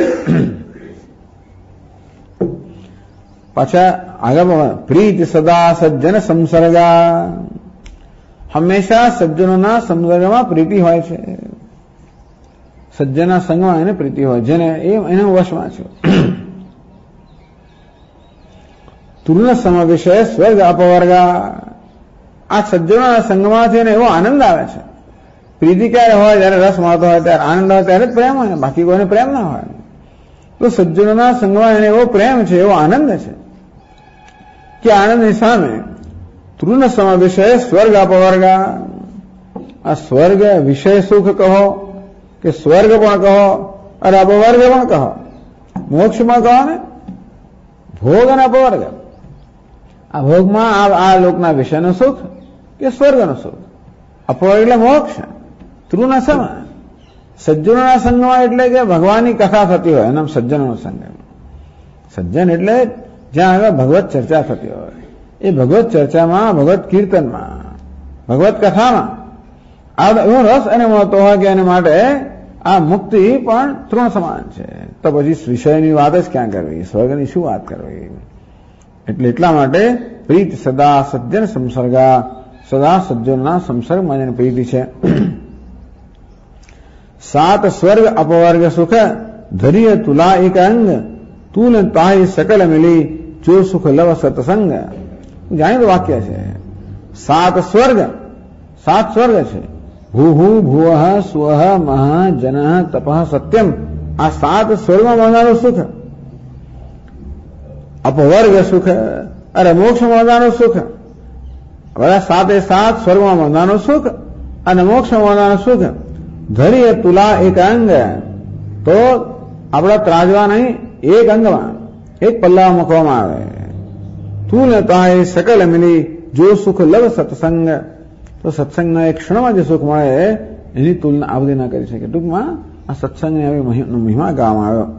પાછા આગળ પ્રીતિ સદા સજ્જન સંસર્ગા. હંમેશા સજ્જનોના સંસર્ગમાં પ્રીતિ હોય છે. સજ્જનના સંગમાં એને પ્રીતિ હોય, જેને એને વશમાં છે. તુર્ણ સમ વિષય સ્વર્ગ અપવર્ગા. આ સજ્જનોના સંગમાંથી એને એવો આનંદ આવે છે. પ્રીતિ ક્યારે હોય? જયારે રસ મળતો હોય, ત્યારે આનંદ હોય, ત્યારે જ પ્રેમ હોય, બાકી કોઈને પ્રેમ ના હોય. તો સજ્જનોના સંગમાં એને એવો પ્રેમ છે, એવો આનંદ છે કે આનંદની સામે તૃણ સમ વિષય સ્વર્ગ અપવર્ગા. આ સ્વર્ગ વિષય સુખ કહો કે સ્વર્ગ પણ કહો અને અપવર્ગ પણ કહો, મોક્ષમાં કહો ને, ભોગ અને અપવર્ગ. આ ભોગમાં આ લોકના વિષયનું સુખ કે સ્વર્ગનું સુખ, અપવર્ગ એટલે મોક્ષ. તૃણ સમ સજ્જનોના સંગમાં એટલે કે ભગવાનની કથા થતી હોય એના સજ્જનોનો સંગ. સજ્જન એટલે જ્યાં આગળ ભગવત ચર્ચા થતી હોય, એ ભગવત ચર્ચામાં, ભગવત કીર્તનમાં, ભગવત કથામાં એવો રસ એને મળતો હોય કે એને માટે આ મુક્તિ પણ તૃણ સમાન છે. તો પછી વિષયની વાત જ ક્યાં કરવી, સ્વર્ગની શું વાત કરવી? એટલે એટલા માટે પ્રીત સદા સજ્જન સંસર્ગા. સદા સજ્જનના સંસર્ગમાં જેની પ્રીતિ છે. સાત સ્વર્ગ અપવર્ગ સુખ ધરિય તુલા એક અંગ તું ને તાહી સકલ મિલી જો સુખ લવ સત્સંગ. જાણીતું વાક્ય છે. સાત સ્વર્ગ છે. ભૂહુ ભુવઃ સ્વઃ મહ જન તપઃ સત્યમ. આ સાત સ્વર્ગમાં મળનારું સુખ, અપવર્ગ સુખ અરે મોક્ષ મળનારું સુખ, બધા સાતે સાત સ્વર્ગમાં મળનારું સુખ અને મોક્ષ મળનારું સુખ. ધરીએ તુલા એક અંગ, તો આપણા ત્રાજવા નહીં, એક અંગમાં, એક પલ્લામાં મૂકવામાં આવે. તું ને તાહી સકલ મિલી જો સુખ લવ સત્સંગ. તો સત્સંગના એક ક્ષણમાં જે સુખ મળે એની તુલના આ બધી ના કરી શકે. ટૂંકમાં આ સત્સંગની આવી મહિમા ગાવામાં આવ્યો.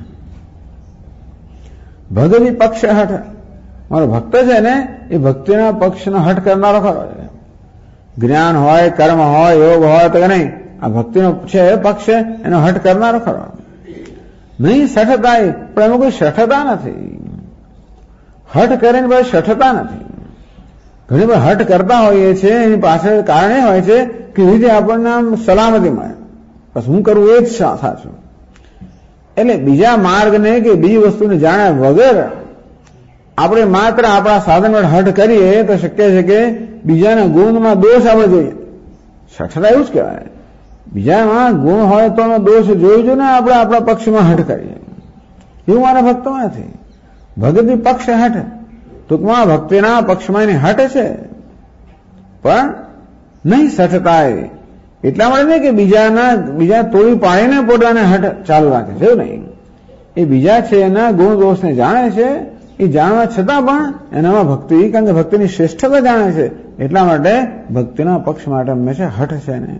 ભગવી પક્ષ હઠ. મારો ભક્ત છે ને એ ભક્તિના પક્ષનો હઠ કરનારો ખરો છે. જ્ઞાન હોય, કર્મ હોય, યોગ હોય તો નહીં, આ ભક્તિનો છે પક્ષ, એનો હઠ કરનારો ખરો. નહીં શઠતા, પણ એમાં કોઈ શઠતા નથી. હઠ કરીને ભાઈ શઠતા નથી. ઘણી વાર હઠ કરતા હોઈએ છીએ, એની પાછળ કારણ એ હોય છે કે રીતે આપણને આમ સલામતી મળે, બસ હું કરવું એ જ સાચું. એટલે બીજા માર્ગને કે બીજી વસ્તુને જાણ્યા વગર આપણે માત્ર આપણા સાધન વડે હઠ કરીએ તો શક્ય છે કે બીજાના ગુણમાં દોષ આપણે જોઈએ. શઠતા એવું જ કહેવાય. બીજામાં ગુણ હોય તો દોષ જોઈજો ને આપણે આપણા પક્ષમાં હઠ કરીએ. એવું મારા ભક્તોમાં નથી. ભગતિ પક્ષ હઠ, ટૂંકમાં ભક્તિના પક્ષમાં એની હઠ છે, પણ નહીં સઠતાય. એટલા માટે નહીં કે બીજા તોડી પાડીને પોતાને હઠ ચાલુ રાખે છે, એવું નહીં. એ બીજા છે એના ગુણ દોષને જાણે છે, એ જાણવા છતાં પણ એનામાં ભક્તિ, કારણ કે ભક્તિની શ્રેષ્ઠતા જાણે છે, એટલા માટે ભક્તિના પક્ષ માટે હંમેશા હઠ છે ને.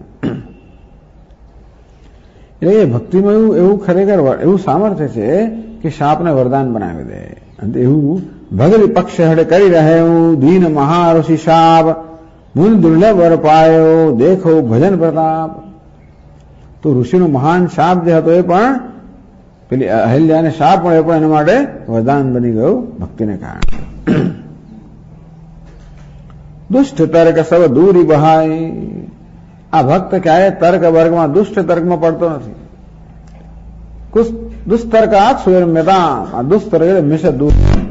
એટલે એ ભક્તિમાં એવું ખરેખર એવું સામર્થ્ય છે કે શાપને વરદાન બનાવી દે. અને એવું ભગવી પક્ષ હઠ કરી રહે હું દીન મહાઋષિ શાપ મુન દુર્લભ વર પાયો દેખો ભજન પ્રતાપ. તો ઋષિનો મહાન શાપ જે હતો એ પણ પેલી અહિલ્યાને શાપ પણ એ પણ એના માટે વરદાન બની ગયું ભક્તિને કારણે. દુષ્ટ તર્ક સબ દૂરી બહાય. આ ભક્ત ક્યારે તર્ક વર્ગમાં દુષ્ટ તર્કમાં પડતો નથી. દુષ્તર્કાત સુર મેદાન. આ દુષ્તર્ક એટલે હંમેશા દૂર.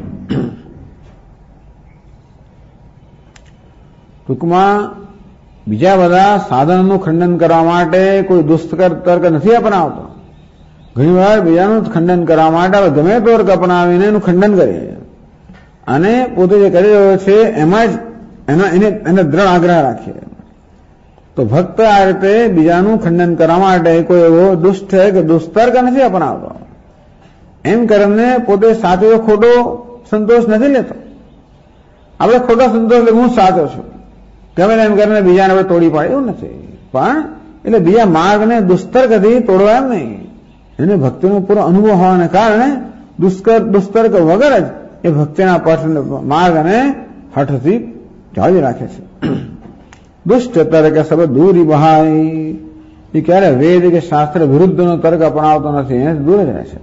ટૂંકમાં બીજા બધા સાધનનું ખંડન કરવા માટે કોઈ દુષ્તર્ક નથી અપનાવતો. ઘણી વાર બીજાનું ખંડન કરવા માટે ગમે તર્ક અપનાવીને એનું ખંડન કરીએ અને પોતે જે કરી રહ્યો છે એમાં જ એને દ્રઢ આગ્રહ રાખીએ. તો ભક્ત આ રીતે બીજાનું ખંડન કરવા માટે કોઈ એવો દુષ્ટ કે દુષ્તર્ક નથી અપનાવતો. એમ કરીને પોતે સાચો ખોટો સંતોષ નથી લેતો. આપણે ખોટો સંતોષ લે હું સાચો છું ગમે એમ કરીને બીજાને આપણે તોડી પાડે એવું નથી. પણ એટલે બીજા માર્ગને દુષ્તર્કથી તોડવા એમ નહીં. એને ભક્તિનો પૂરો અનુભવ હોવાને કારણે દુષ્તર્ક વગર જ એ ભક્તિના પથ માર્ગ અને હઠથી જાળવી રાખે છે. દુષ્ટ તર્ક સબ દૂરી બહાય. એ ક્યારે વેદ કે શાસ્ત્ર વિરુદ્ધનો તર્ક અપનાવતો નથી, એને દૂર જ રહે છે.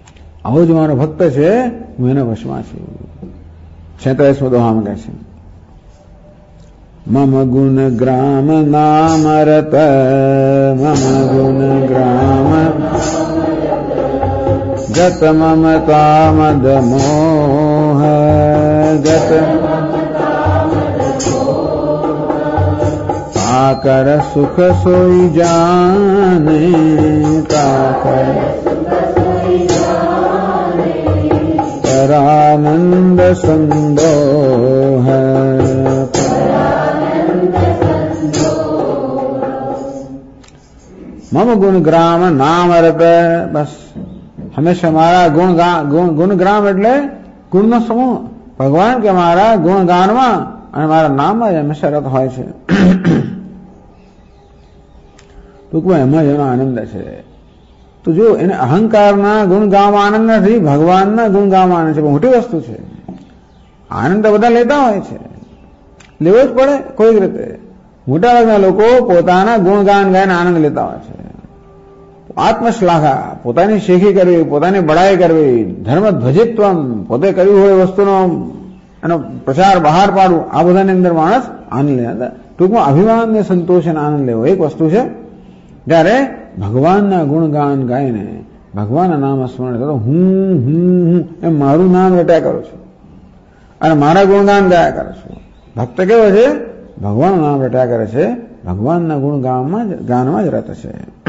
આવો જ મારો ભક્ત છે, હું એના વશમાં છું. 46મો દોહામાં કહે છે मम गुण ग्राम नाम रत मम गुण ग्राम गत ममता मद मोह गत ताकर सुख सोई जाने ताकर परानंद संदोह मम गुण ग्राम नाम रत बस हमेशा मारा गुणग्राम એટલે ગુણનો સમૂહ ભગવાન કે મારા ગુણગાનમાં અને મારા નામમાં હંમેશા રત હોય છે. ટૂંકમાં એમાં જ એનો આનંદ છે. તો જો એને અહંકારના ગુણ ગાવામાં આનંદ નથી, ભગવાનના ગુણ ગાવામાં આનંદ છે. મોટી વસ્તુ છે. આનંદ બધા લેતા હોય છે, લેવો જ પડે કોઈક રીતે. મોટા ભાગના લોકો પોતાના ગુણગાન ગાઈને આનંદ લેતા હોય છે. આત્મશ્લાઘા, પોતાની શેખી કરવી, પોતાની બડાઈ કરવી, ધર્મ ધ્વજિત્વ, પોતે કર્યું હોય વસ્તુનો એનો પ્રચાર બહાર પાડવું, આ બધાની અંદર માણસ આનંદ લે. ટૂંકમાં અભિમાન ને સંતોષ અને આનંદ લેવો એક વસ્તુ છે. જ્યારે ભગવાનના ગુણગાન ગાઈને ભગવાનના નામ સ્મરણ કરો, હું એમ મારું નામ રટ્યા કરું છું અને મારા ગુણગાન ગાયા કરું છું. ભક્ત કેવો છે? ભગવાનનું નામ રટ્યા કરે છે, ભગવાનના ગાનમાં જ રત છે.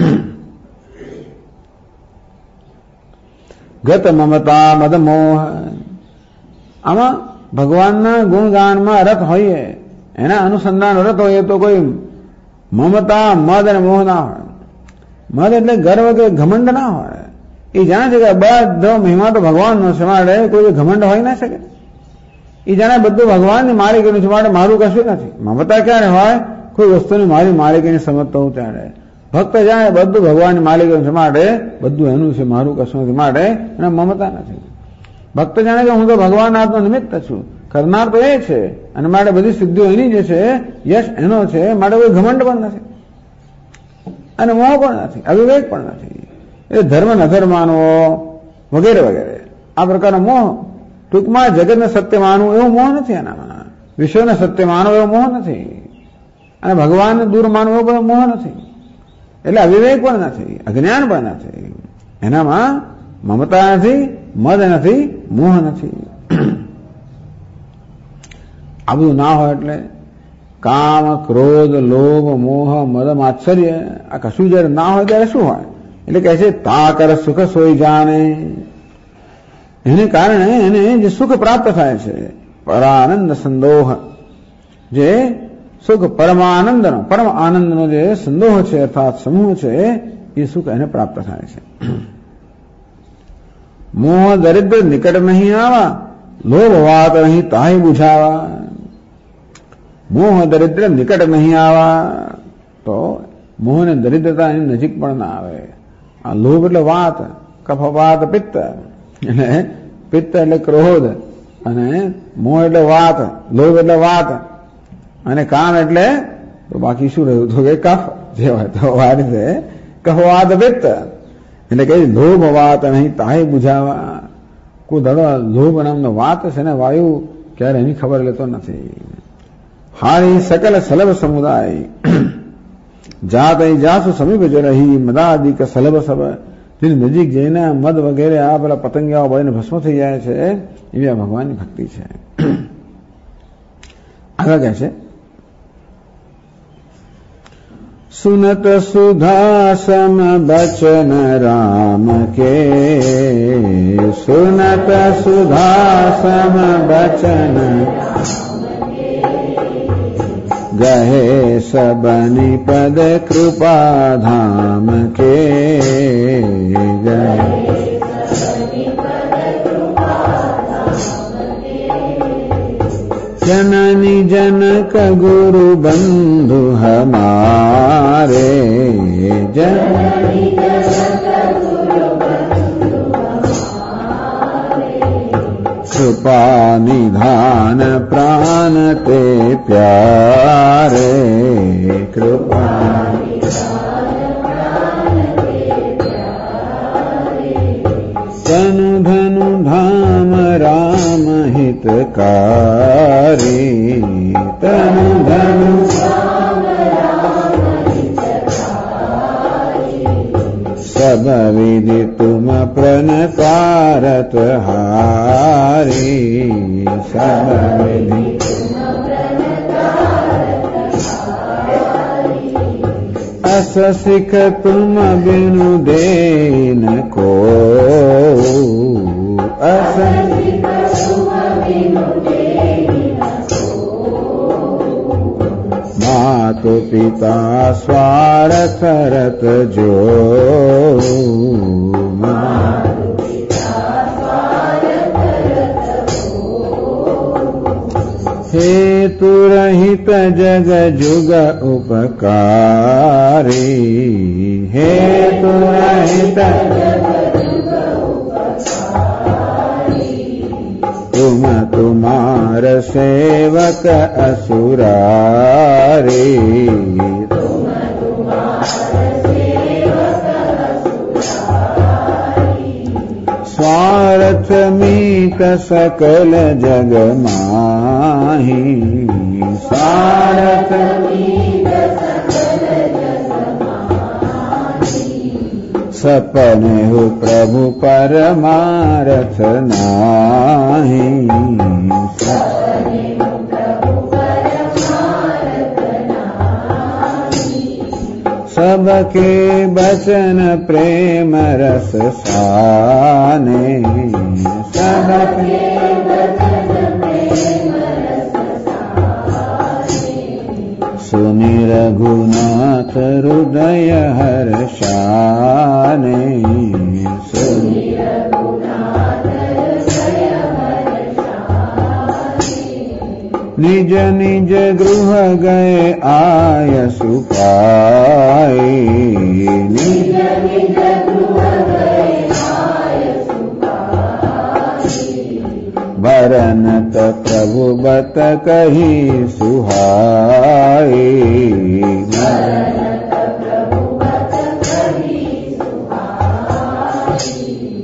ગત મમતા મદ મોહ, આમાં ભગવાનના ગુણગાનમાં રત હોઈએ, એના અનુસંધાન રત હોઈએ તો કોઈ મમતા મદ અને મોહ ના હોય. મદ એટલે ગર્વ કે ઘમંડ ના હોય. એ જાણે છે કે બધો મહિમા તો ભગવાનનો છે, માટે કોઈ ઘમંડ હોય ના શકે. એ જાણે બધું ભગવાનની માલિકીનું છે, માટે મારું કશું નથી. મમતા ક્યારે હોય? કોઈ વસ્તુની મારી માલિકીને સમજતો હું ત્યારે. ભક્ત જાણે બધું ભગવાનની માલિકીનું છે, માટે બધું એનું છે, મારું કશું નથી, માટે એને મમતા નથી. ભક્ત જાણે કે હું તો ભગવાનના હાથનો નિમિત્ત છું, કરનાર તો એ છે, અને માટે બધી સિદ્ધિઓ એની જે છે, યશ એનો છે, માટે કોઈ ઘમંડ પણ નથી અને મોહ પણ નથી, અવિવેક પણ નથી. એ ધર્મ નધર માનવો વગેરે વગેરે આ પ્રકારનો મોહ. ટૂંકમાં જગતને સત્ય માનવું એવો મોહ નથી એનામાં. વિશ્વને સત્ય માનવો એવો મોહ નથી, અને ભગવાનને દૂર માનવો એવો મોહ નથી. એટલે અવિવેક પણ નથી, અજ્ઞાન પણ નથી. એનામાં મમતા નથી, મદ નથી, મોહ નથી. આ બધું ના હોય એટલે કામ, ક્રોધ, લોભ, મોહ, મદ, માત્સર્ય આ કશું જયારે ના હોય ત્યારે શું હોય? એટલે કહે છે તાકર સુખ સોઈ જાને. એને કારણે એને જે સુખ પ્રાપ્ત થાય છે, પરાનંદ સંદોહ, જે સુખ પરમાનંદનો, પરમ આનંદનો જે સંદોહ છે અર્થાત સમૂહ છે, એ સુખ એને પ્રાપ્ત થાય છે. મોહ દરિદ્ર નિકટ નહીં આવા, લોભ વાત નહીં તાહી બુઝાવા. મોહ દરિદ્ર નિકટ નહીં આવા, તો મોહ ને દરિદ્રતા એની નજીક પણ ના આવે. આ લોભ એટલે વાત, કફ વાત પિત્ત, એટલે પિત્ત એટલે ક્રોધ, અને મોહ એટલે વાત, લોભ એટલે વાત, અને કામ એટલે તો બાકી શું રહ્યું? તો કે કફ જે હોય તો આ રીતે કફ વાત પિત્ત. એટલે કે લોભ વાત નહીં તાહી બુઝાવા. કોઈ દાડો લોભ નામનો વાત છે ને, વાયુ ક્યારે એની ખબર લેતો નથી. હારી સકલ સલભ સમુદાય જાત જાસુ સમીપ જ રહી મદાદિક સલભ સબ. તેની નજીક જઈને મદ વગેરે આ પેલા પતંગિયાઓ બળીને ભસ્મ થઈ જાય છે, એવી આ ભગવાનની ભક્તિ છે. આગળ કહે છે सुनत सुधा सम बचन राम के, सुनत सुधा सम बचन गहे सबनि पद कृपा धाम के, गहे जननी जनक गुरु बंधु हमारे, जननी जनक गुरु बंधु हमारे, कृपा निधान प्राण ते प्यारे, कृपा निधान प्राण ते प्यारे, तनु धनु धाम राम हितकारी, तनु धनु सब विधि तुम प्रणतारत हारी, सब विधि अस सिख तुम बिनु देन को, अस मातु पिता स्वार्थ रत जो, हेतु रहित जग जुग उपकारी, हेतु रहित तुम तुम्हार सेवक असुरारी, स्वार्थ मीत सकल जग माही, स्वार्थ सपने हो प्रभु परमारथ नाही, सबके बचन प्रेम रस साने, सबके सुनि रघुनाथ हृदय हर्षाने, सुनि निज निज गृह गए आय सुपाए, निज निज गृह गए आय सुपाए, बरनत प्रभु बत कही सुहाए, बरनत प्रभु बत कही सुहाए।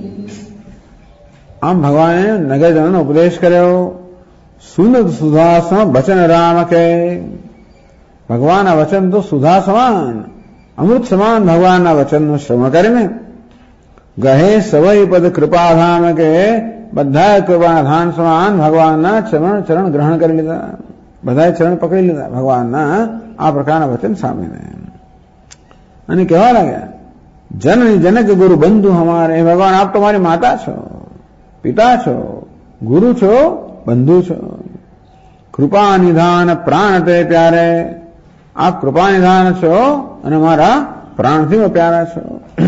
आम भगवान ने नगर जनन उपदेश કર્યો, સુનદ સુધાસમ વચન રામ કે, ભગવાનના વચન તો સુધા સમાન, અમૃત સમાન ભગવાનના વચનનું શ્રવણ કરીને ગહે સવઈ પદ કૃપાધામ કે, બધા કૃપાધાન સમાન ભગવાનના ચરણ ગ્રહણ કરી લીધા, બધાએ ચરણ પકડી લીધા ભગવાનના આ પ્રકારના વચન સાંભળીને, અને કહેવા લાગ્યા જનની જનક ગુરુ બંધુ હમારે, ભગવાન આપ તો મારી માતા છો, પિતા છો, ગુરુ છો, બંધુ છો, કૃપા નિધાન પ્રાણ તે પ્યારે, આપ કૃપા નિધાન છો અને મારા પ્રાણથી પ્યારા છો.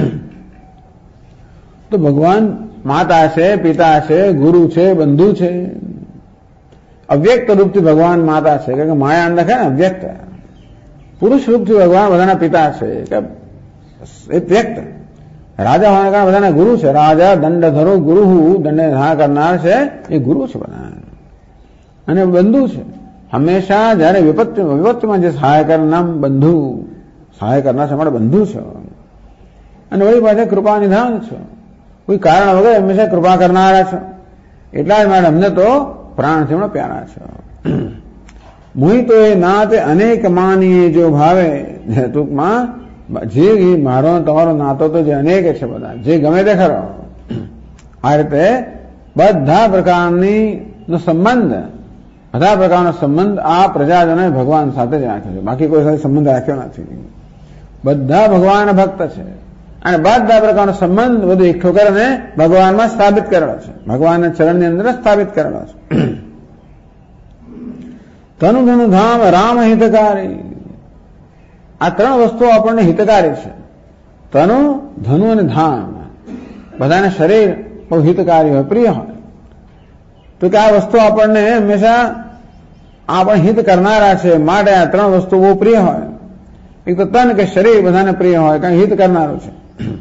તો ભગવાન માતા છે, પિતા છે, ગુરુ છે, બંધુ છે. અવ્યક્ત રૂપથી ભગવાન માતા છે, કારણ કે માયા અંદર છે ને અવ્યક્ત. પુરુષ રૂપથી ભગવાન બધાના પિતા છે, એ વ્યક્ત. રાજા હોવાના કારણે બધાના ગુરુ છે. રાજા દંડધરો ગુરુ, દંડ ધારણ કરનાર છે એ ગુરુ છે બધા, અને બંધુ છે. હંમેશા જયારે વિપત્તિમાં જે સહાય કરનાર બંધુ, સહાય કરનાર છે અમારા બંધુ છે. અને વળી પાછા કૃપા નિધાન છે, કોઈ કારણ વગર હંમેશા કૃપા કરનારા છે. એટલા જ માટે અમને તો પ્રાણથી હમણાં પ્યારા છે. મુઈ તો એ નાતે અનેક માનીએ જો ભાવે, ટૂંકમાં જે મારો તમારો નાતો તો જે અનેક છે બધા, જે ગમે તે ખરો. આ રીતે બધા પ્રકારની નો સંબંધ, બધા પ્રકારનો સંબંધ આ પ્રજાજનોએ ભગવાન સાથે જ રાખ્યો છે, બાકી કોઈ સાથે સંબંધ રાખ્યો નથી. બધા ભગવાન ભક્ત છે અને બધા પ્રકારનો સંબંધ બધું એકઠો કરીને ભગવાનમાં સ્થાપિત કરેલો છે, ભગવાનના ચરણની અંદર સ્થાપિત કરેલો છે. તનુ ધનુ ધામ રામ હિતકારી, આ ત્રણ વસ્તુઓ આપણને હિતકારી છે. તનુ, ધનુ અને ધામ, બધાને શરીર બહુ હિતકારી હોય, પ્રિય હોય. તો કે આ વસ્તુ આપણને હંમેશા આપણે હિત કરનારા છે, માટે આ ત્રણ વસ્તુ બહુ પ્રિય હોય. એક તો તન કે શરીર બધાને પ્રિય હોય, કારણ હિત કરનારું છે.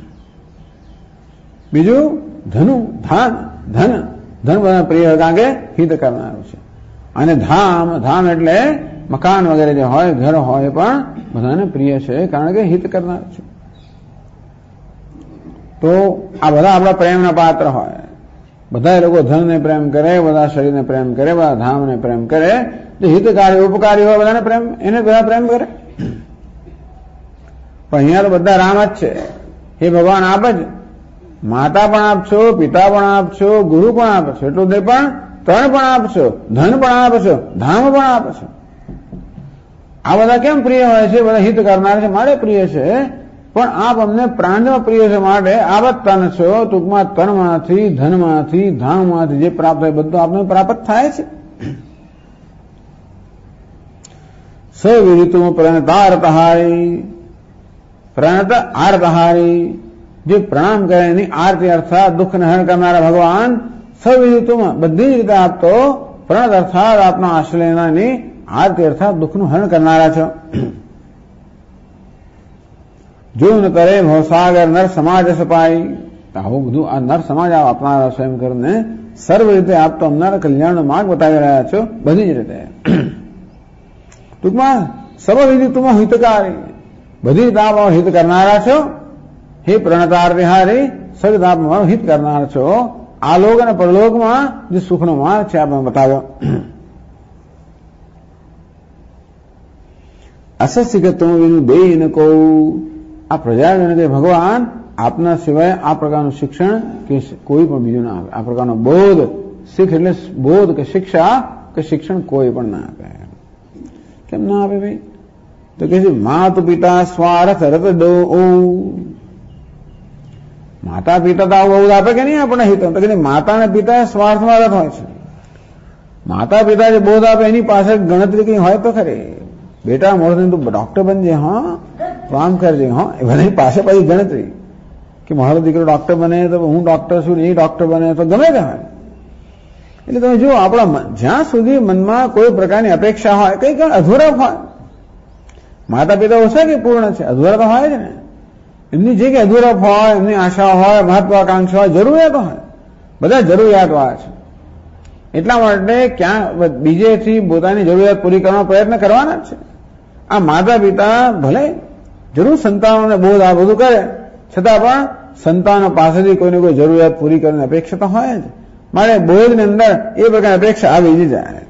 બીજું ધનુ, ધન બધાને પ્રિય હોય, કારણ કે હિત કરનારું છે. અને ધામ, ધામ એટલે મકાન વગેરે જે હોય, ઘર હોય, પણ બધાને પ્રિય છે, કારણ કે હિત કરનાર છે. તો આ બધા આપણા પ્રેમના પાત્ર હોય. બધા લોકો ધનને પ્રેમ કરે, બધા શરીરને પ્રેમ કરે, બધા ધામને પ્રેમ કરે. જે હિતકારી ઉપકારી હોય બધાને પ્રેમ, એને બધા પ્રેમ કરે. પણ અહીંયા તો બધા રામ જ છે. હે ભગવાન આપ જ માતા પણ આપશો, પિતા પણ આપશો, ગુરુ પણ આપશો, એટલું દે પણ ત્રણ પણ આપશો, ધન પણ આપશો, ધામ પણ આપશો. આ બધા કેમ પ્રિય હોય છે? બધા હિત કરનાર છે માટે પ્રિય છે, પણ આપ અમને પ્રાણમાં પ્રિય છે માટે આપ જ તન છો. ટૂંકમાં તનમાંથી, ધનમાંથી, ધામમાંથી જે પ્રાપ્ત થાય બધું આપને પ્રાપ્ત થાય છે. સવિદિતુમ પ્રણતાર્તહારી, પ્રણત આર્તહારી, જે પ્રણામ કરે એની આરતી અર્થાત દુઃખને હરણ કરનારા ભગવાન સવિદિતુમ બધી જ રીતે આપ તો પ્રણત અર્થાત આપના આશ્રયની આરતી અર્થાત દુઃખનું હરણ કરનારા છો. જો ન કરે ભવસાગર નર સમાજ સપાઈ, આવું બધું આ નર સમાજ આપ આપનારા સ્વયં કરીને સર્વ રીતે આપ તો અમનારા કલ્યાણનો માર્ગ બતાવી રહ્યા છો બધી જ રીતે. ટૂંકમાં સર્વવિદિતુમ હિતકારી, બધી રીતે આપ હિત કરનારા છો. હે પ્રણતાર્તિહારી, સર્વ આપ હિત કરનાર છો. આલોક અને પરલોકમાં જે સુખનો માર્ગ છે આપણે બતાવ્યો. અસસ્યગતમ વિનું દેય ન કહું, આ પ્રજાજન કે ભગવાન આપના સિવાય આ પ્રકારનું શિક્ષણ કે કોઈ પણ બીજું ના આપે. આ પ્રકારનો બોધ, શીખ એટલે બોધ કે શિક્ષા કે શિક્ષણ કોઈ પણ ના આપે. કેમ ના આપે ભાઈ? તો કે છે માત પિતા સ્વાર્થ રત દો. માતા પિતા તો આવું બહુ આપે કે નહીં આપણને હિત? તો કે માતા અને પિતા સ્વાર્થમાં રત હોય છે. માતા પિતા જે બોધ આપે એની પાસે ગણતરી કઈ હોય તો ખરી. બેટા મોડે તું ડોક્ટર બનજે, હા તો આમ કરજે, હા એ બધાની પાસે પછી ગણતરી કે મારો દીકરો ડોક્ટર બને તો હું ડોક્ટર છું, એ ડોક્ટર બને તો ગમે તે હોય. એટલે તમે જુઓ, આપણા જ્યાં સુધી મનમાં કોઈ પ્રકારની અપેક્ષા હોય, કઈ કઈ અધૂરા હોય. માતા પિતા ઓછા કે પૂર્ણ છે? અધૂરા તો હોય જ ને. એમની જે કે અધૂરા હોય, એમની આશા હોય, મહત્વાકાંક્ષા હોય, જરૂરિયાતો હોય, બધા જરૂરિયાત વાળા છે. એટલા માટે ક્યાં બીજેથી પોતાની જરૂરિયાત પૂરી કરવાનો પ્રયત્ન કરવાના જ છે. આ માતા પિતા ભલે જરૂર સંતાનોને બોધ આ બધું કરે, છતાં પણ સંતાનો પાસેથી કોઈને કોઈ જરૂરિયાત પૂરી કરવાની અપેક્ષા તો હોય જ. મારે બોધની અંદર એ પ્રકારની અપેક્ષા આવી જ જાય.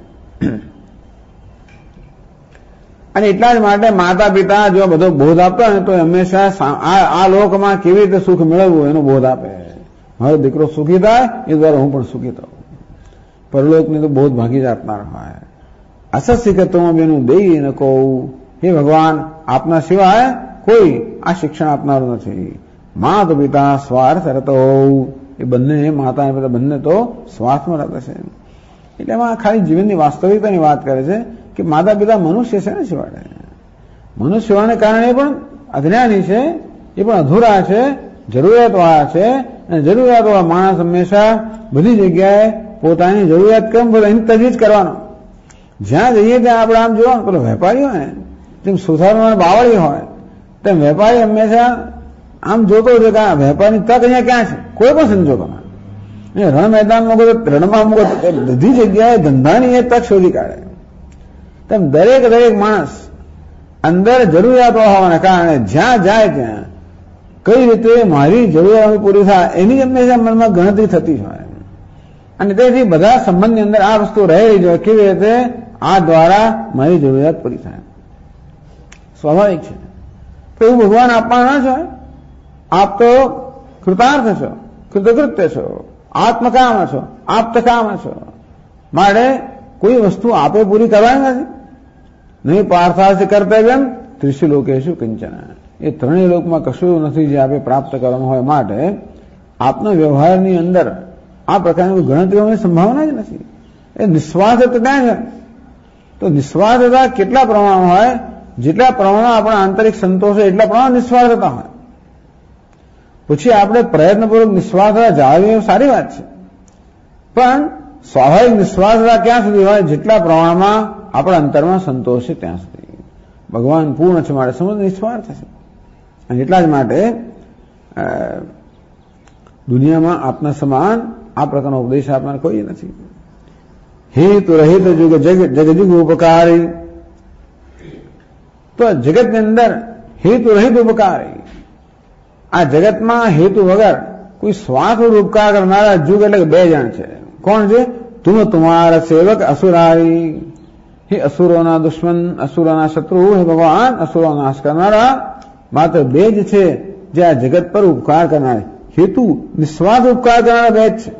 અને એટલા જ માટે માતા પિતા જો બધો બોધ આપતા હોય તો હંમેશા આ લોકમાં કેવી રીતે સુખ મેળવવું એનો બોધ આપે. મારો દીકરો સુખી થાય એ દ્વારા હું પણ સુખી થાઉં. પરલોકની તો બોધ ભાગી જ આપનાર હોય. અસસ્યગતમ એનું દેય ન કહું, હે ભગવાન આપના સિવાય કોઈ આ શિક્ષણ આપનારું નથી. માત પિતા સ્વાર્થ રતો, એ બંને માતા અને પિતા બંને તો સ્વાર્થમાં રહેતા છે. એટલે એમાં ખાલી જીવનની વાસ્તવિકતાની વાત કરે છે કે માતા પિતા મનુષ્ય છે ને શિવાડે. મનુષ્ય હોવાને કારણે એ પણ અજ્ઞાની છે, એ પણ અધૂરા છે, જરૂરિયાતવાળા છે. અને જરૂરિયાતવાળા માણસ હંમેશા બધી જગ્યાએ પોતાની જરૂરિયાત કેમ બોલે એની તજવીજ કરવાનો. જ્યાં જઈએ ત્યાં આપણે આમ જોવાનું, પેલો વેપારી હોય ને જેમ સુથારમાં બાવળી હોય તેમ વેપારી હંમેશા આમ જોતો હોય કે આ વેપારની તક અહીંયા ક્યાં છે, કોઈ પણ સંજોગોમાં. રણ મેદાનમાં મૂકો, રણમાં મૂકો, બધી જગ્યાએ ધંધાની એ તક શોધી કાઢે. તેમ દરેક માણસ અંદર જરૂરિયાતો હોવાના કારણે જ્યાં જાય ત્યાં કઈ રીતે મારી જરૂરિયાતો પૂરી થાય એની હંમેશા મનમાં ગણતરી થતી જ હોય. અને તેથી બધા સંબંધની અંદર આ વસ્તુ રહેલી જ હોય, કેવી રીતે આ દ્વારા મારી જરૂરિયાત પૂરી થાય. સ્વાભાવિક છે. તો એવું ભગવાન આપવાના જ હોય. આપ તો કૃતાર્થ છો, કૃતકૃત્ય છો, આત્મકામ છો, આપ્તકામ છો. માટે કોઈ વસ્તુ આપે પૂરી કરવાની નથી. નહીં પાર્થાસ્ય કર્તવ્યમ ત્રિષુ લોકેશુ કિંચન, એ ત્રણેય લોકમાં કશું નથી જે આપે પ્રાપ્ત કરવાનું હોય. માટે આપના વ્યવહારની અંદર આ પ્રકારની ગણતરીઓની સંભાવના જ નથી. એ નિસ્વાર્થતા ત્યાં છે. તો નિસ્વાર્થતા કેટલા પ્રમાણમાં હોય? જેટલા પ્રમાણમાં આપણા આંતરિક સંતોષ હોય એટલા પ્રમાણમાં નિસ્વાર્થતા હોય. પછી આપણે પ્રયત્નપૂર્વક નિસ્વાર્થતા જાળવી સારી વાત છે, પણ સ્વાભાવિક નિસ્વાર્થતા ક્યાં સુધી હોય? જેટલા પ્રમાણમાં આપણા અંતરમાં સંતોષ છે ત્યાં સુધી. ભગવાન પૂર્ણ છે માટે સમજ નિસ્વાર્થ છે. અને એટલા જ માટે દુનિયામાં આપના સમાન આ પ્રકારનો ઉપદેશ આપનાર કોઈ નથી. હેતુ રહિત જુગ જગજુગ ઉપકારી, તો જગતની અંદર હેતુ રહિત ઉપકારી, આ જગતમાં હેતુ વગર કોઈ સ્વાર્થ ઉપકાર કરનારા જુગ એટલે કે બે જણ છે. કોણ છે? તુમ તુમારા સેવક અસુરારી, હે અસુરોના દુશ્મન, અસુરોના શત્રુ, હે ભગવાન અસુરો નાશ કરનારા માત્ર બે જ છે. જે આ જગત પર ઉપકાર કરનાર, હેતુ નિસ્વાર્થ ઉપકાર કરનારા બે જ છે.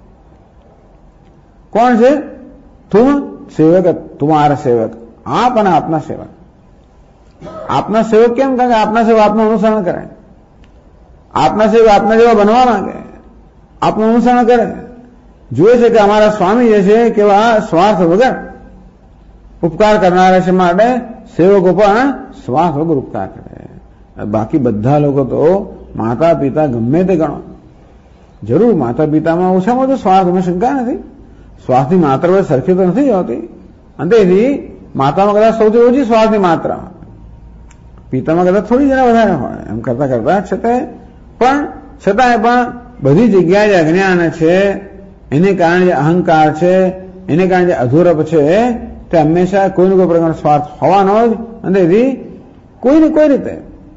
કોણ છે? તુમ સેવક, તુમારા સેવક, આપ અને આપના સેવક. આપના સેવક કેમ? કારણ કે આપના સેવક આપનું અનુસરણ કરે, આપના સેવક આપના જેવા બનવા માંગે, આપનું અનુસરણ કરે. જોયે છે કે અમારા સ્વામી જે છે કેવા સ્વાર્થ વગર ઉપકાર કરનારા છે, માટે સેવકો પણ સ્વાર્થ વગર ઉપકાર કરે. બાકી બધા લોકો તો માતા પિતા ગમે તે ગણો, જરૂર માતા પિતામાં ઓછામાં ઓછું સ્વાર્થ, અમે શંકા નથી, સ્વાર્થની માત્રા સરખી તો નથી હોતી. અંતેથી માતામાં કદાચ સૌથી ઓછી સ્વાર્થની માત્રા, પિતામાં કદાચ થોડી જરા વધારે હોય, એમ કરતા કરતા છતાંય પણ બધી જગ્યાએ જે અજ્ઞાન છે, એને કારણે જે અહંકાર છે, એને કારણે જે અધૂરપ છે, તે હંમેશા કોઈને કોઈ પ્રકારનો સ્વાર્થ હોવાનો જ. અંતેથી કોઈને કોઈ રીતે,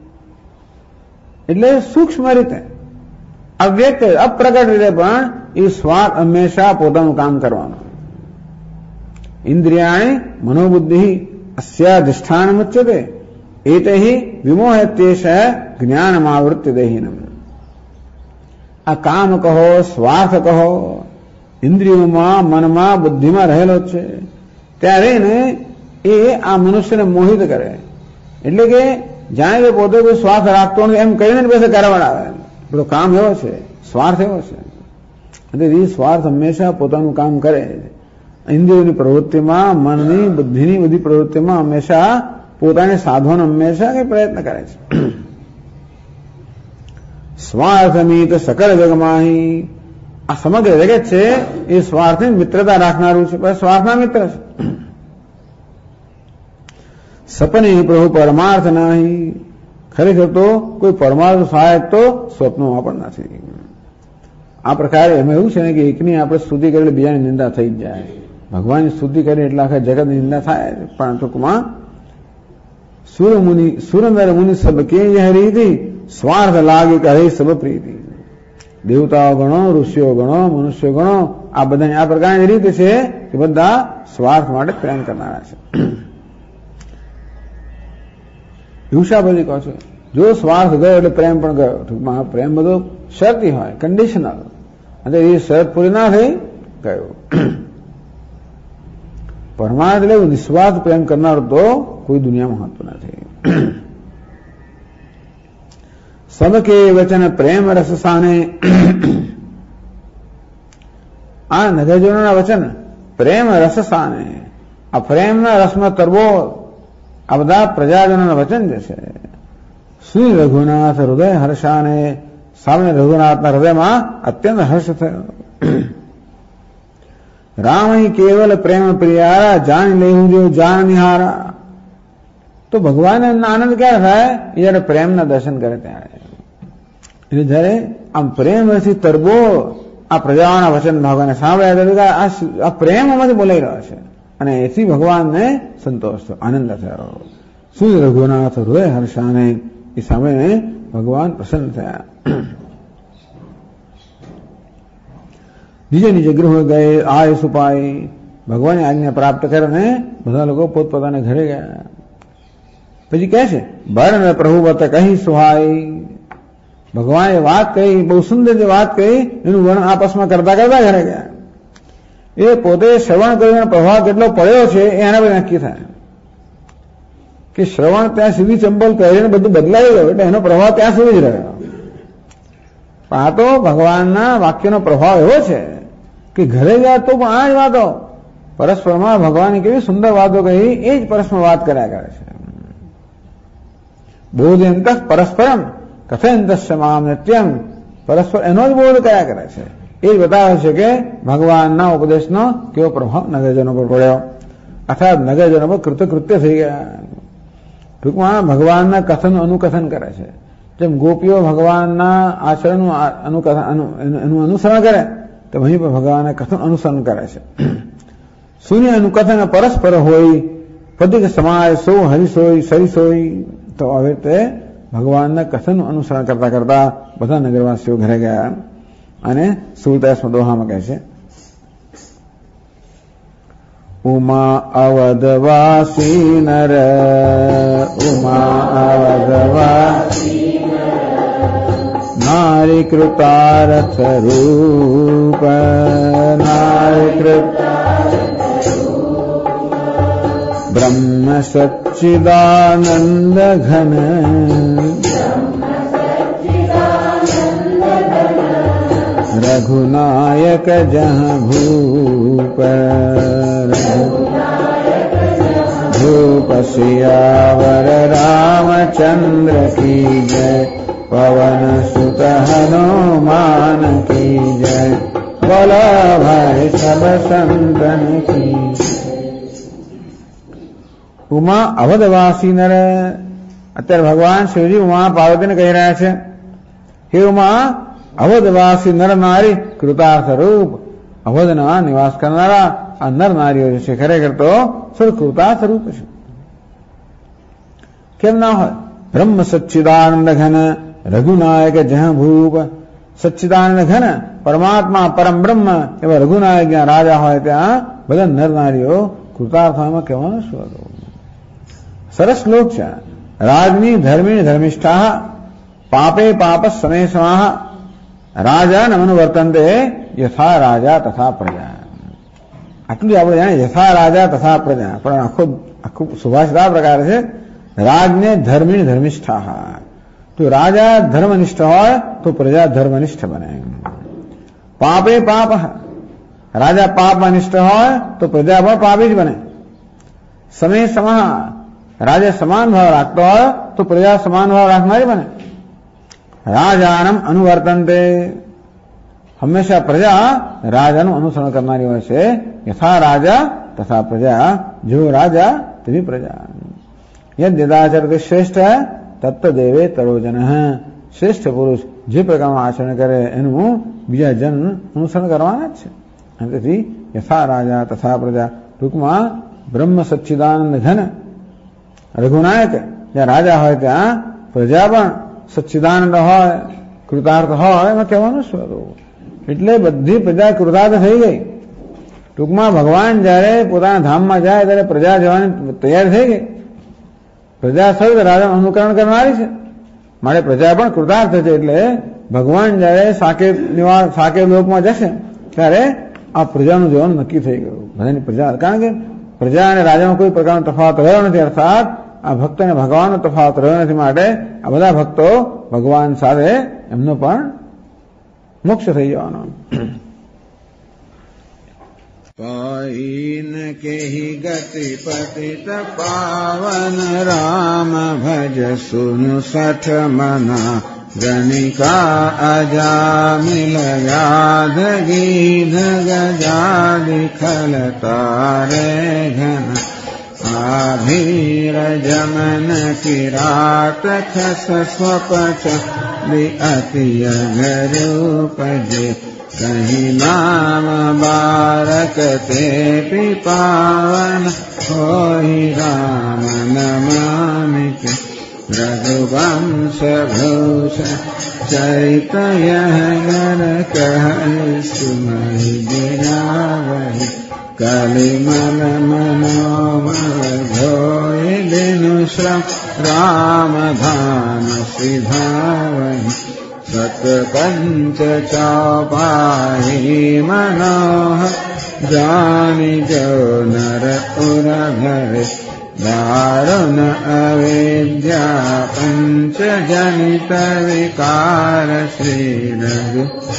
એટલે સૂક્ષ્મ રીતે, અવ્યક્ત અપ્રગટ રીતે પણ એ સ્વાર્થ હંમેશા પોતાનું કામ કરવાનું. ઇન્દ્રિયાણી મનોબુદ્ધિ અસ્યાધિષ્ઠાન મુચ્યતે એતૈ વિમોહત્યેષ જ્ઞાનમાવૃત્તિ દેહિનમ. આ કામ કહો, સ્વાર્થ કહો, ઇન્દ્રિયોમાં, મનમાં, બુદ્ધિમાં રહેલો છે, ત્યારે ને એ આ મનુષ્યને મોહિત કરે. એટલે કે જાણે કે પોતે કોઈ સ્વાર્થ રાખતો નથી એમ કહીને પાસે કરવડાવે. પેલો કામ એવો છે, સ્વાર્થ એવો છે. એટલે એ સ્વાર્થ હંમેશા પોતાનું કામ કરે. ઇન્દ્રિયોની પ્રવૃત્તિમાં, મનની, બુદ્ધિની બધી પ્રવૃત્તિમાં હંમેશા પોતાને સાધવાનો હંમેશા કઈ પ્રયત્ન કરે છે. સ્વાર્થમિત સકળ જગમાહી, આ સમગ્ર જગત છે એ સ્વાર્થની મિત્રતા રાખનારું છે, પણ સ્વાર્થના મિત્ર છે. સપને પ્રભુ પરમાર્થ નહીં, ખરેખર તો કોઈ પરમાર્થ સહાયક તો સ્વપ્નમાં પણ નથી. આ પ્રકારે એમાં એવું છે ને કે એકની આપણે સ્તુતિ કરી એટલે બીજાની નિંદા થઈ જ જાય. ભગવાનની સ્તુતિ કરી એટલે આખા જગતની નિંદા થાય. પણ ટૂંકમાં સુરંદર મુનિ સબ કે રીતિ સ્વાર્થ લાગે કરે સબ પ્રીતિ. દેવતાઓ ગણો, ઋષિઓ ગણો, મનુષ્યો ગણો, આ બધાની આ પ્રકારની રીત છે કે બધા સ્વાર્થ માટે પ્રેમ કરનારા છે. હિંસાભરી કહો છો, જો સ્વાર્થ ગયો એટલે પ્રેમ પણ ગયો. ટૂંકમાં પ્રેમ બધો શરતી હોય, કન્ડિશનલ, અને એ શરત પૂરી ના થઈ ગયો. પરમાર્થ એટલે નિસ્વાર્થ પ્રેમ કરનાર તો કોઈ દુનિયામાં હોતું નથી. સબકે વચન પ્રેમ રસ સાને, આ નગરજનોના વચન પ્રેમ રસ સાને, આ પ્રેમના રસમાં તરવો, આ બધા પ્રજાજનોના વચન જે છે. શ્રી રઘુનાથ હૃદય હર્ષાને, સામે રઘુનાથના હૃદયમાં અત્યંત હર્ષ થયો. રામ કેવલ પ્રેમ પ્રિયારા, જાણી લેવું જો જાણ નિહારા. તો ભગવાનને આનંદ ક્યારે થાય? એ જયારે પ્રેમના દર્શન કરે ત્યારે. એટલે જયારે આમ પ્રેમથી તરબો આ પ્રજાઓના વચન ભગવાને સાંભળ્યા, આ પ્રેમ આમાંથી બોલાઈ રહ્યો છે, અને એથી ભગવાનને સંતોષ થયો, આનંદ થયો. શ્રી રઘુનાથ હૃદય હર્ષાને, એ સાંભળીને ભગવાન પ્રસન્ન થયા. નીજે નીજે ગૃહ ગયે આય સુપાઈ, ભગવાનની આજ્ઞા પ્રાપ્ત કરીને બધા લોકો પોતપોતાના ઘરે ગયા. પછી કહે છે વર્ણ પ્રભુ વત કહી સુહાઈ. ભગવાને વાત કહી, બહુ સુંદર જે વાત કહી, એનું વર્ણન આપસમાં કરતા કરતા ઘરે ગયા. એ પોતે શ્રવણ કરીને પ્રભાવ કેટલો પડ્યો છે એ એના પર નક્કી થાય. કે શ્રવણ ત્યાં સુધી ચંપલ પહેરીને બધું બદલાઈ ગયું, એટલે એનો પ્રભાવ ત્યાં સુધી જ રહ્યો. પણ આ તો ભગવાનના વાક્યનો પ્રભાવ એવો છે કે ઘરે ગયા તો પણ આ જ વાતો પરસ્પરમાં ભગવાને કેવી સુંદર વાતો કહી, એ જ પરસ્પર વાત કર્યા કરે છે. બોધયંત પરસ્પરમ કથયંતસ્ય મામ નિત્યમ, પરસ્પર એનો જ બોધ કર્યા કરે છે. એ જ બતાવે છે કે ભગવાનના ઉપદેશનો કેવો પ્રભાવ નગરજનો પર પડ્યો, અર્થાત નગરજનો પર કૃતકૃત્ય થઈ ગયા. ટૂંકમાં ભગવાનના કથનનું અનુકથન કરે છે. જેમ ગોપીઓ ભગવાનના આચરણનું એનું અનુસરણ કરે, તો વहीं પર ભગવાનના કથન અનુસરણ કરે છે. શૂન્ય અનુકથન પરસ્પર હોય, પદિક સમાજ સો હરિસોઈ સરિસોઈ. તો હવે તે ભગવાનના કથનનું અનુસરણ કરતા કરતા બધા નગરવાસીઓ ઘરે ગયા. અને 17 દોહામાં કહે છે ઉમા અવધવાસી નર, ઉમા અવધવાસી નર, नारी कृतार्थ रूप नारी ब्रह्म सच्चिदानंद घन रघुनायक जहाँ भूप भूप सियावर रामचंद्र की जय पवन सुत हनुमान की जय बोलो भाई सब संतन की। ઉમા અવધવાસી નર અત્યારે ભગવાન શિવજી ઉમા પાર્વતીને કહી રહ્યા છે, હે ઉમા અવધવાસી નર નારી કૃતાર્થ રૂપ અવધના નિવાસ કરનારા આ નર નારીઓ છે ખરેખર તો સર કૃતાર્થ રૂપ છે. કેમ ના હોય? બ્રહ્મ સચ્ચિદાનંદ ઘન રઘુનાયક જહ ભૂપ સચ્ચિદાનંદ ઘન પરમાત્મા પરમ બ્રહ્મ એવા રઘુનાયક જ્યાં રાજા હોય ત્યાં બધા નર નારીઓ કૃતાર્થ હોય. એમાં કહેવાનું શું હતું? સરસ શ્લોક છે. રાજની ધર્મી ધર્મિષ્ઠા પાપે પાપ સમય સમાહ રાજા નમન વર્તનતે યથા રાજા તથા પ્રજા. આટલું આપણે જાણીએ યથા રાજા તથા પ્રજા, પણ આખું સુભાષિત આ પ્રકાર છે. રાજને ધર્મી ધર્મિષ્ઠા, તો રાજા ધર્મનિષ્ઠ હોય તો પ્રજા ધર્મનિષ્ઠ બને. પાપે પાપ, રાજા પાપનિષ્ઠ હોય તો પ્રજા પણ પાપી જ બને. સમય સમાહ, રાજા સમાન ભાવ રાખતો હોય તો પ્રજા સમાન ભાવ રાખનારી બને. રાજાનમ અનુવર્તનતે, હંમેશા પ્રજા રાજાનું અનુસરણ કરનારી હોય છે. યથા રાજા તથા પ્રજા, જો રાજા તેવી પ્રજા. યદ્યદાચરતે શ્રેષ્ઠ તત્ત દેવે તરોજન, શ્રેષ્ઠ પુરુષ જે પ્રકારનું આચરણ કરે એનું બીજા જન અનુસરણ કરવાના જ છે. અને તેથી યથા રાજા તથા પ્રજા, ટૂંકમાં બ્રહ્મ સચ્ચિદાનંદ ઘન રઘુનાયક જ્યાં રાજા હોય ત્યાં પ્રજા પણ સચ્ચિદાનંદ હોય, કૃતાર્થ હોય. એમાં કહેવાનું શું હતું? એટલે બધી પ્રજા કૃતાર્થ થઈ ગઈ. ટૂંકમાં ભગવાન જયારે પોતાના ધામમાં જાય ત્યારે પ્રજા જવાની તૈયાર થઈ ગઈ. પ્રજા સર્વ રાજાનું અનુકરણ કરનારી છે, માટે પ્રજા પણ કૃતાર્થ છે. એટલે ભગવાન જયારે સાકેત લોકમાં જશે ત્યારે આ પ્રજાનું જવાનું નક્કી થઈ ગયું. બધાની પ્રજા, કારણ કે પ્રજા અને રાજામાં કોઈ પ્રકારનો તફાવત રહ્યો નથી, અર્થાત આ ભક્ત અને ભગવાનનો તફાવત રહ્યો નથી. માટે આ બધા ભક્તો ભગવાન સાથે એમનો પણ મોક્ષ થઈ જવાનો. પાઈન કેહી ગતિ પતિત પાવન રામ ભજ સુનુ સઠ મના ગણિકા અજામિલ વ્યાધ ગીધ ગજાદિ ખલ તારે ઘન આભીર જમન કિરાત ખસ સ્વપચ અતિ અગરૂપજે કહીં નામ બારક તે પાવન હોય રામ નમામિ રઘુવંશ ભૂષ ચૈતય નર કહ સુમહિ गिरावहि कलिमल मनोमल धोय दिनु श्रम राम धाम सिधावहि सत पंच चौपाही मनोहर जानि जो नर उर भरे दारुण अविद्या पंच जनित विकार श्री रघु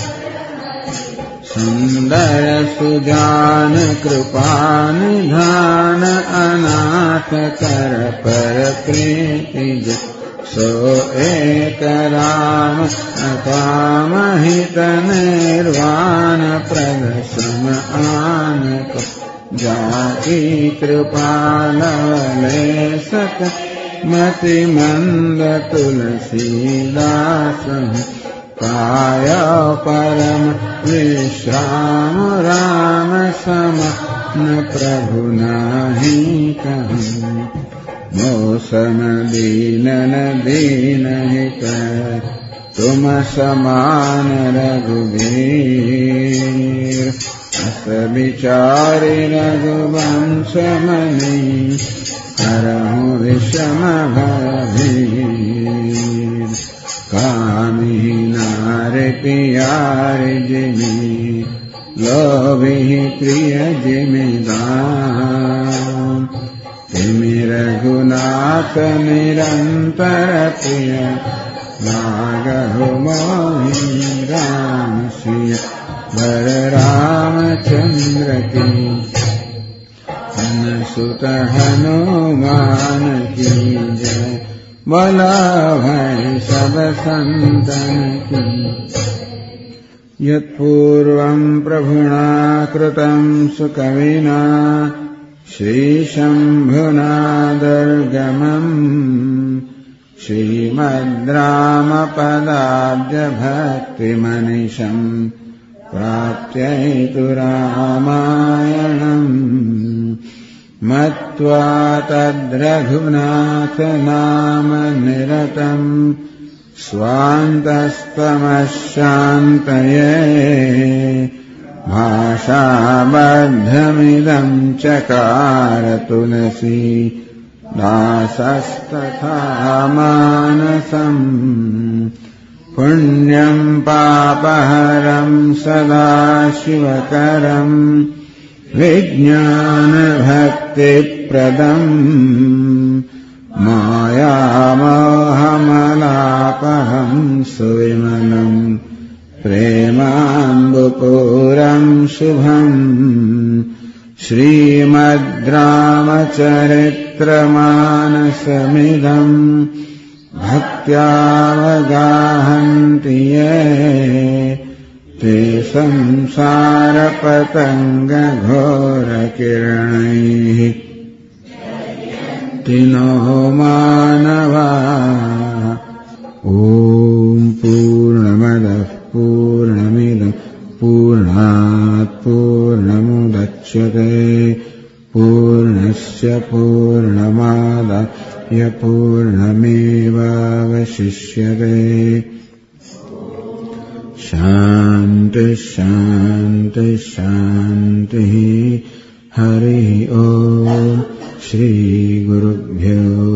सुंदर सुजान कृपा निधान अनाथ कर पर प्रीति सो एक राम अकाम हित निर्वाण प्रद सम आनक जाकी कृपा लवलेशक मति मंद तुलसीदास काय परम विश्राम राम सम न प्रभु नाही कहूँ मौसम दीनन दीन हित तुम समान रघुवीर अस विचारि रघुवंश मनि हरहु विषम भय भीर कामिना प्यारे जिमे लोभी प्रिय जिमे दान तिमि रघुनाथ निरंतर प्रिय लागहु मोहि राम सिय वर रामचंद्र की सुत हनुमान की जय बोला भाई सब संतन की यत्पूर्वं प्रभुना कृतं सुकविना श्रीशम्भुना दुर्गमम् श्रीमद्रामपदाब्जभक्तिमनिशम् प्राप्त्यैतु रामायणम् मत्वा तद्रघुनाथ नाम निरतम् स्वान्तस्तमशान्तये भाषाबद्धमिदं चकार तुलसी दासस्तथा मानसम् पुण्यं पापहरं सदा शिवकरम् विज्ञानभक्तिप्रदम् मायामोहमलापहं सुविमलम् प्रेमाम्बुपूरं शुभम् श्रीमद्रामचरित्रमानसमिदम् भक्त्यावगाहन्ति ये ते संसारपतङ्गघोरकिरणैः तिनो मानवा ॐ पूर्णमदः पूर्णमिदं पूर्णात् पूर्णमुदच्यते पूर्णस्य पूर्णमादाय पूर्णमेवावशिष्यते शान्तिः शान्तिः शान्तिः हरिः ॐ श्रीगुरुभ्यो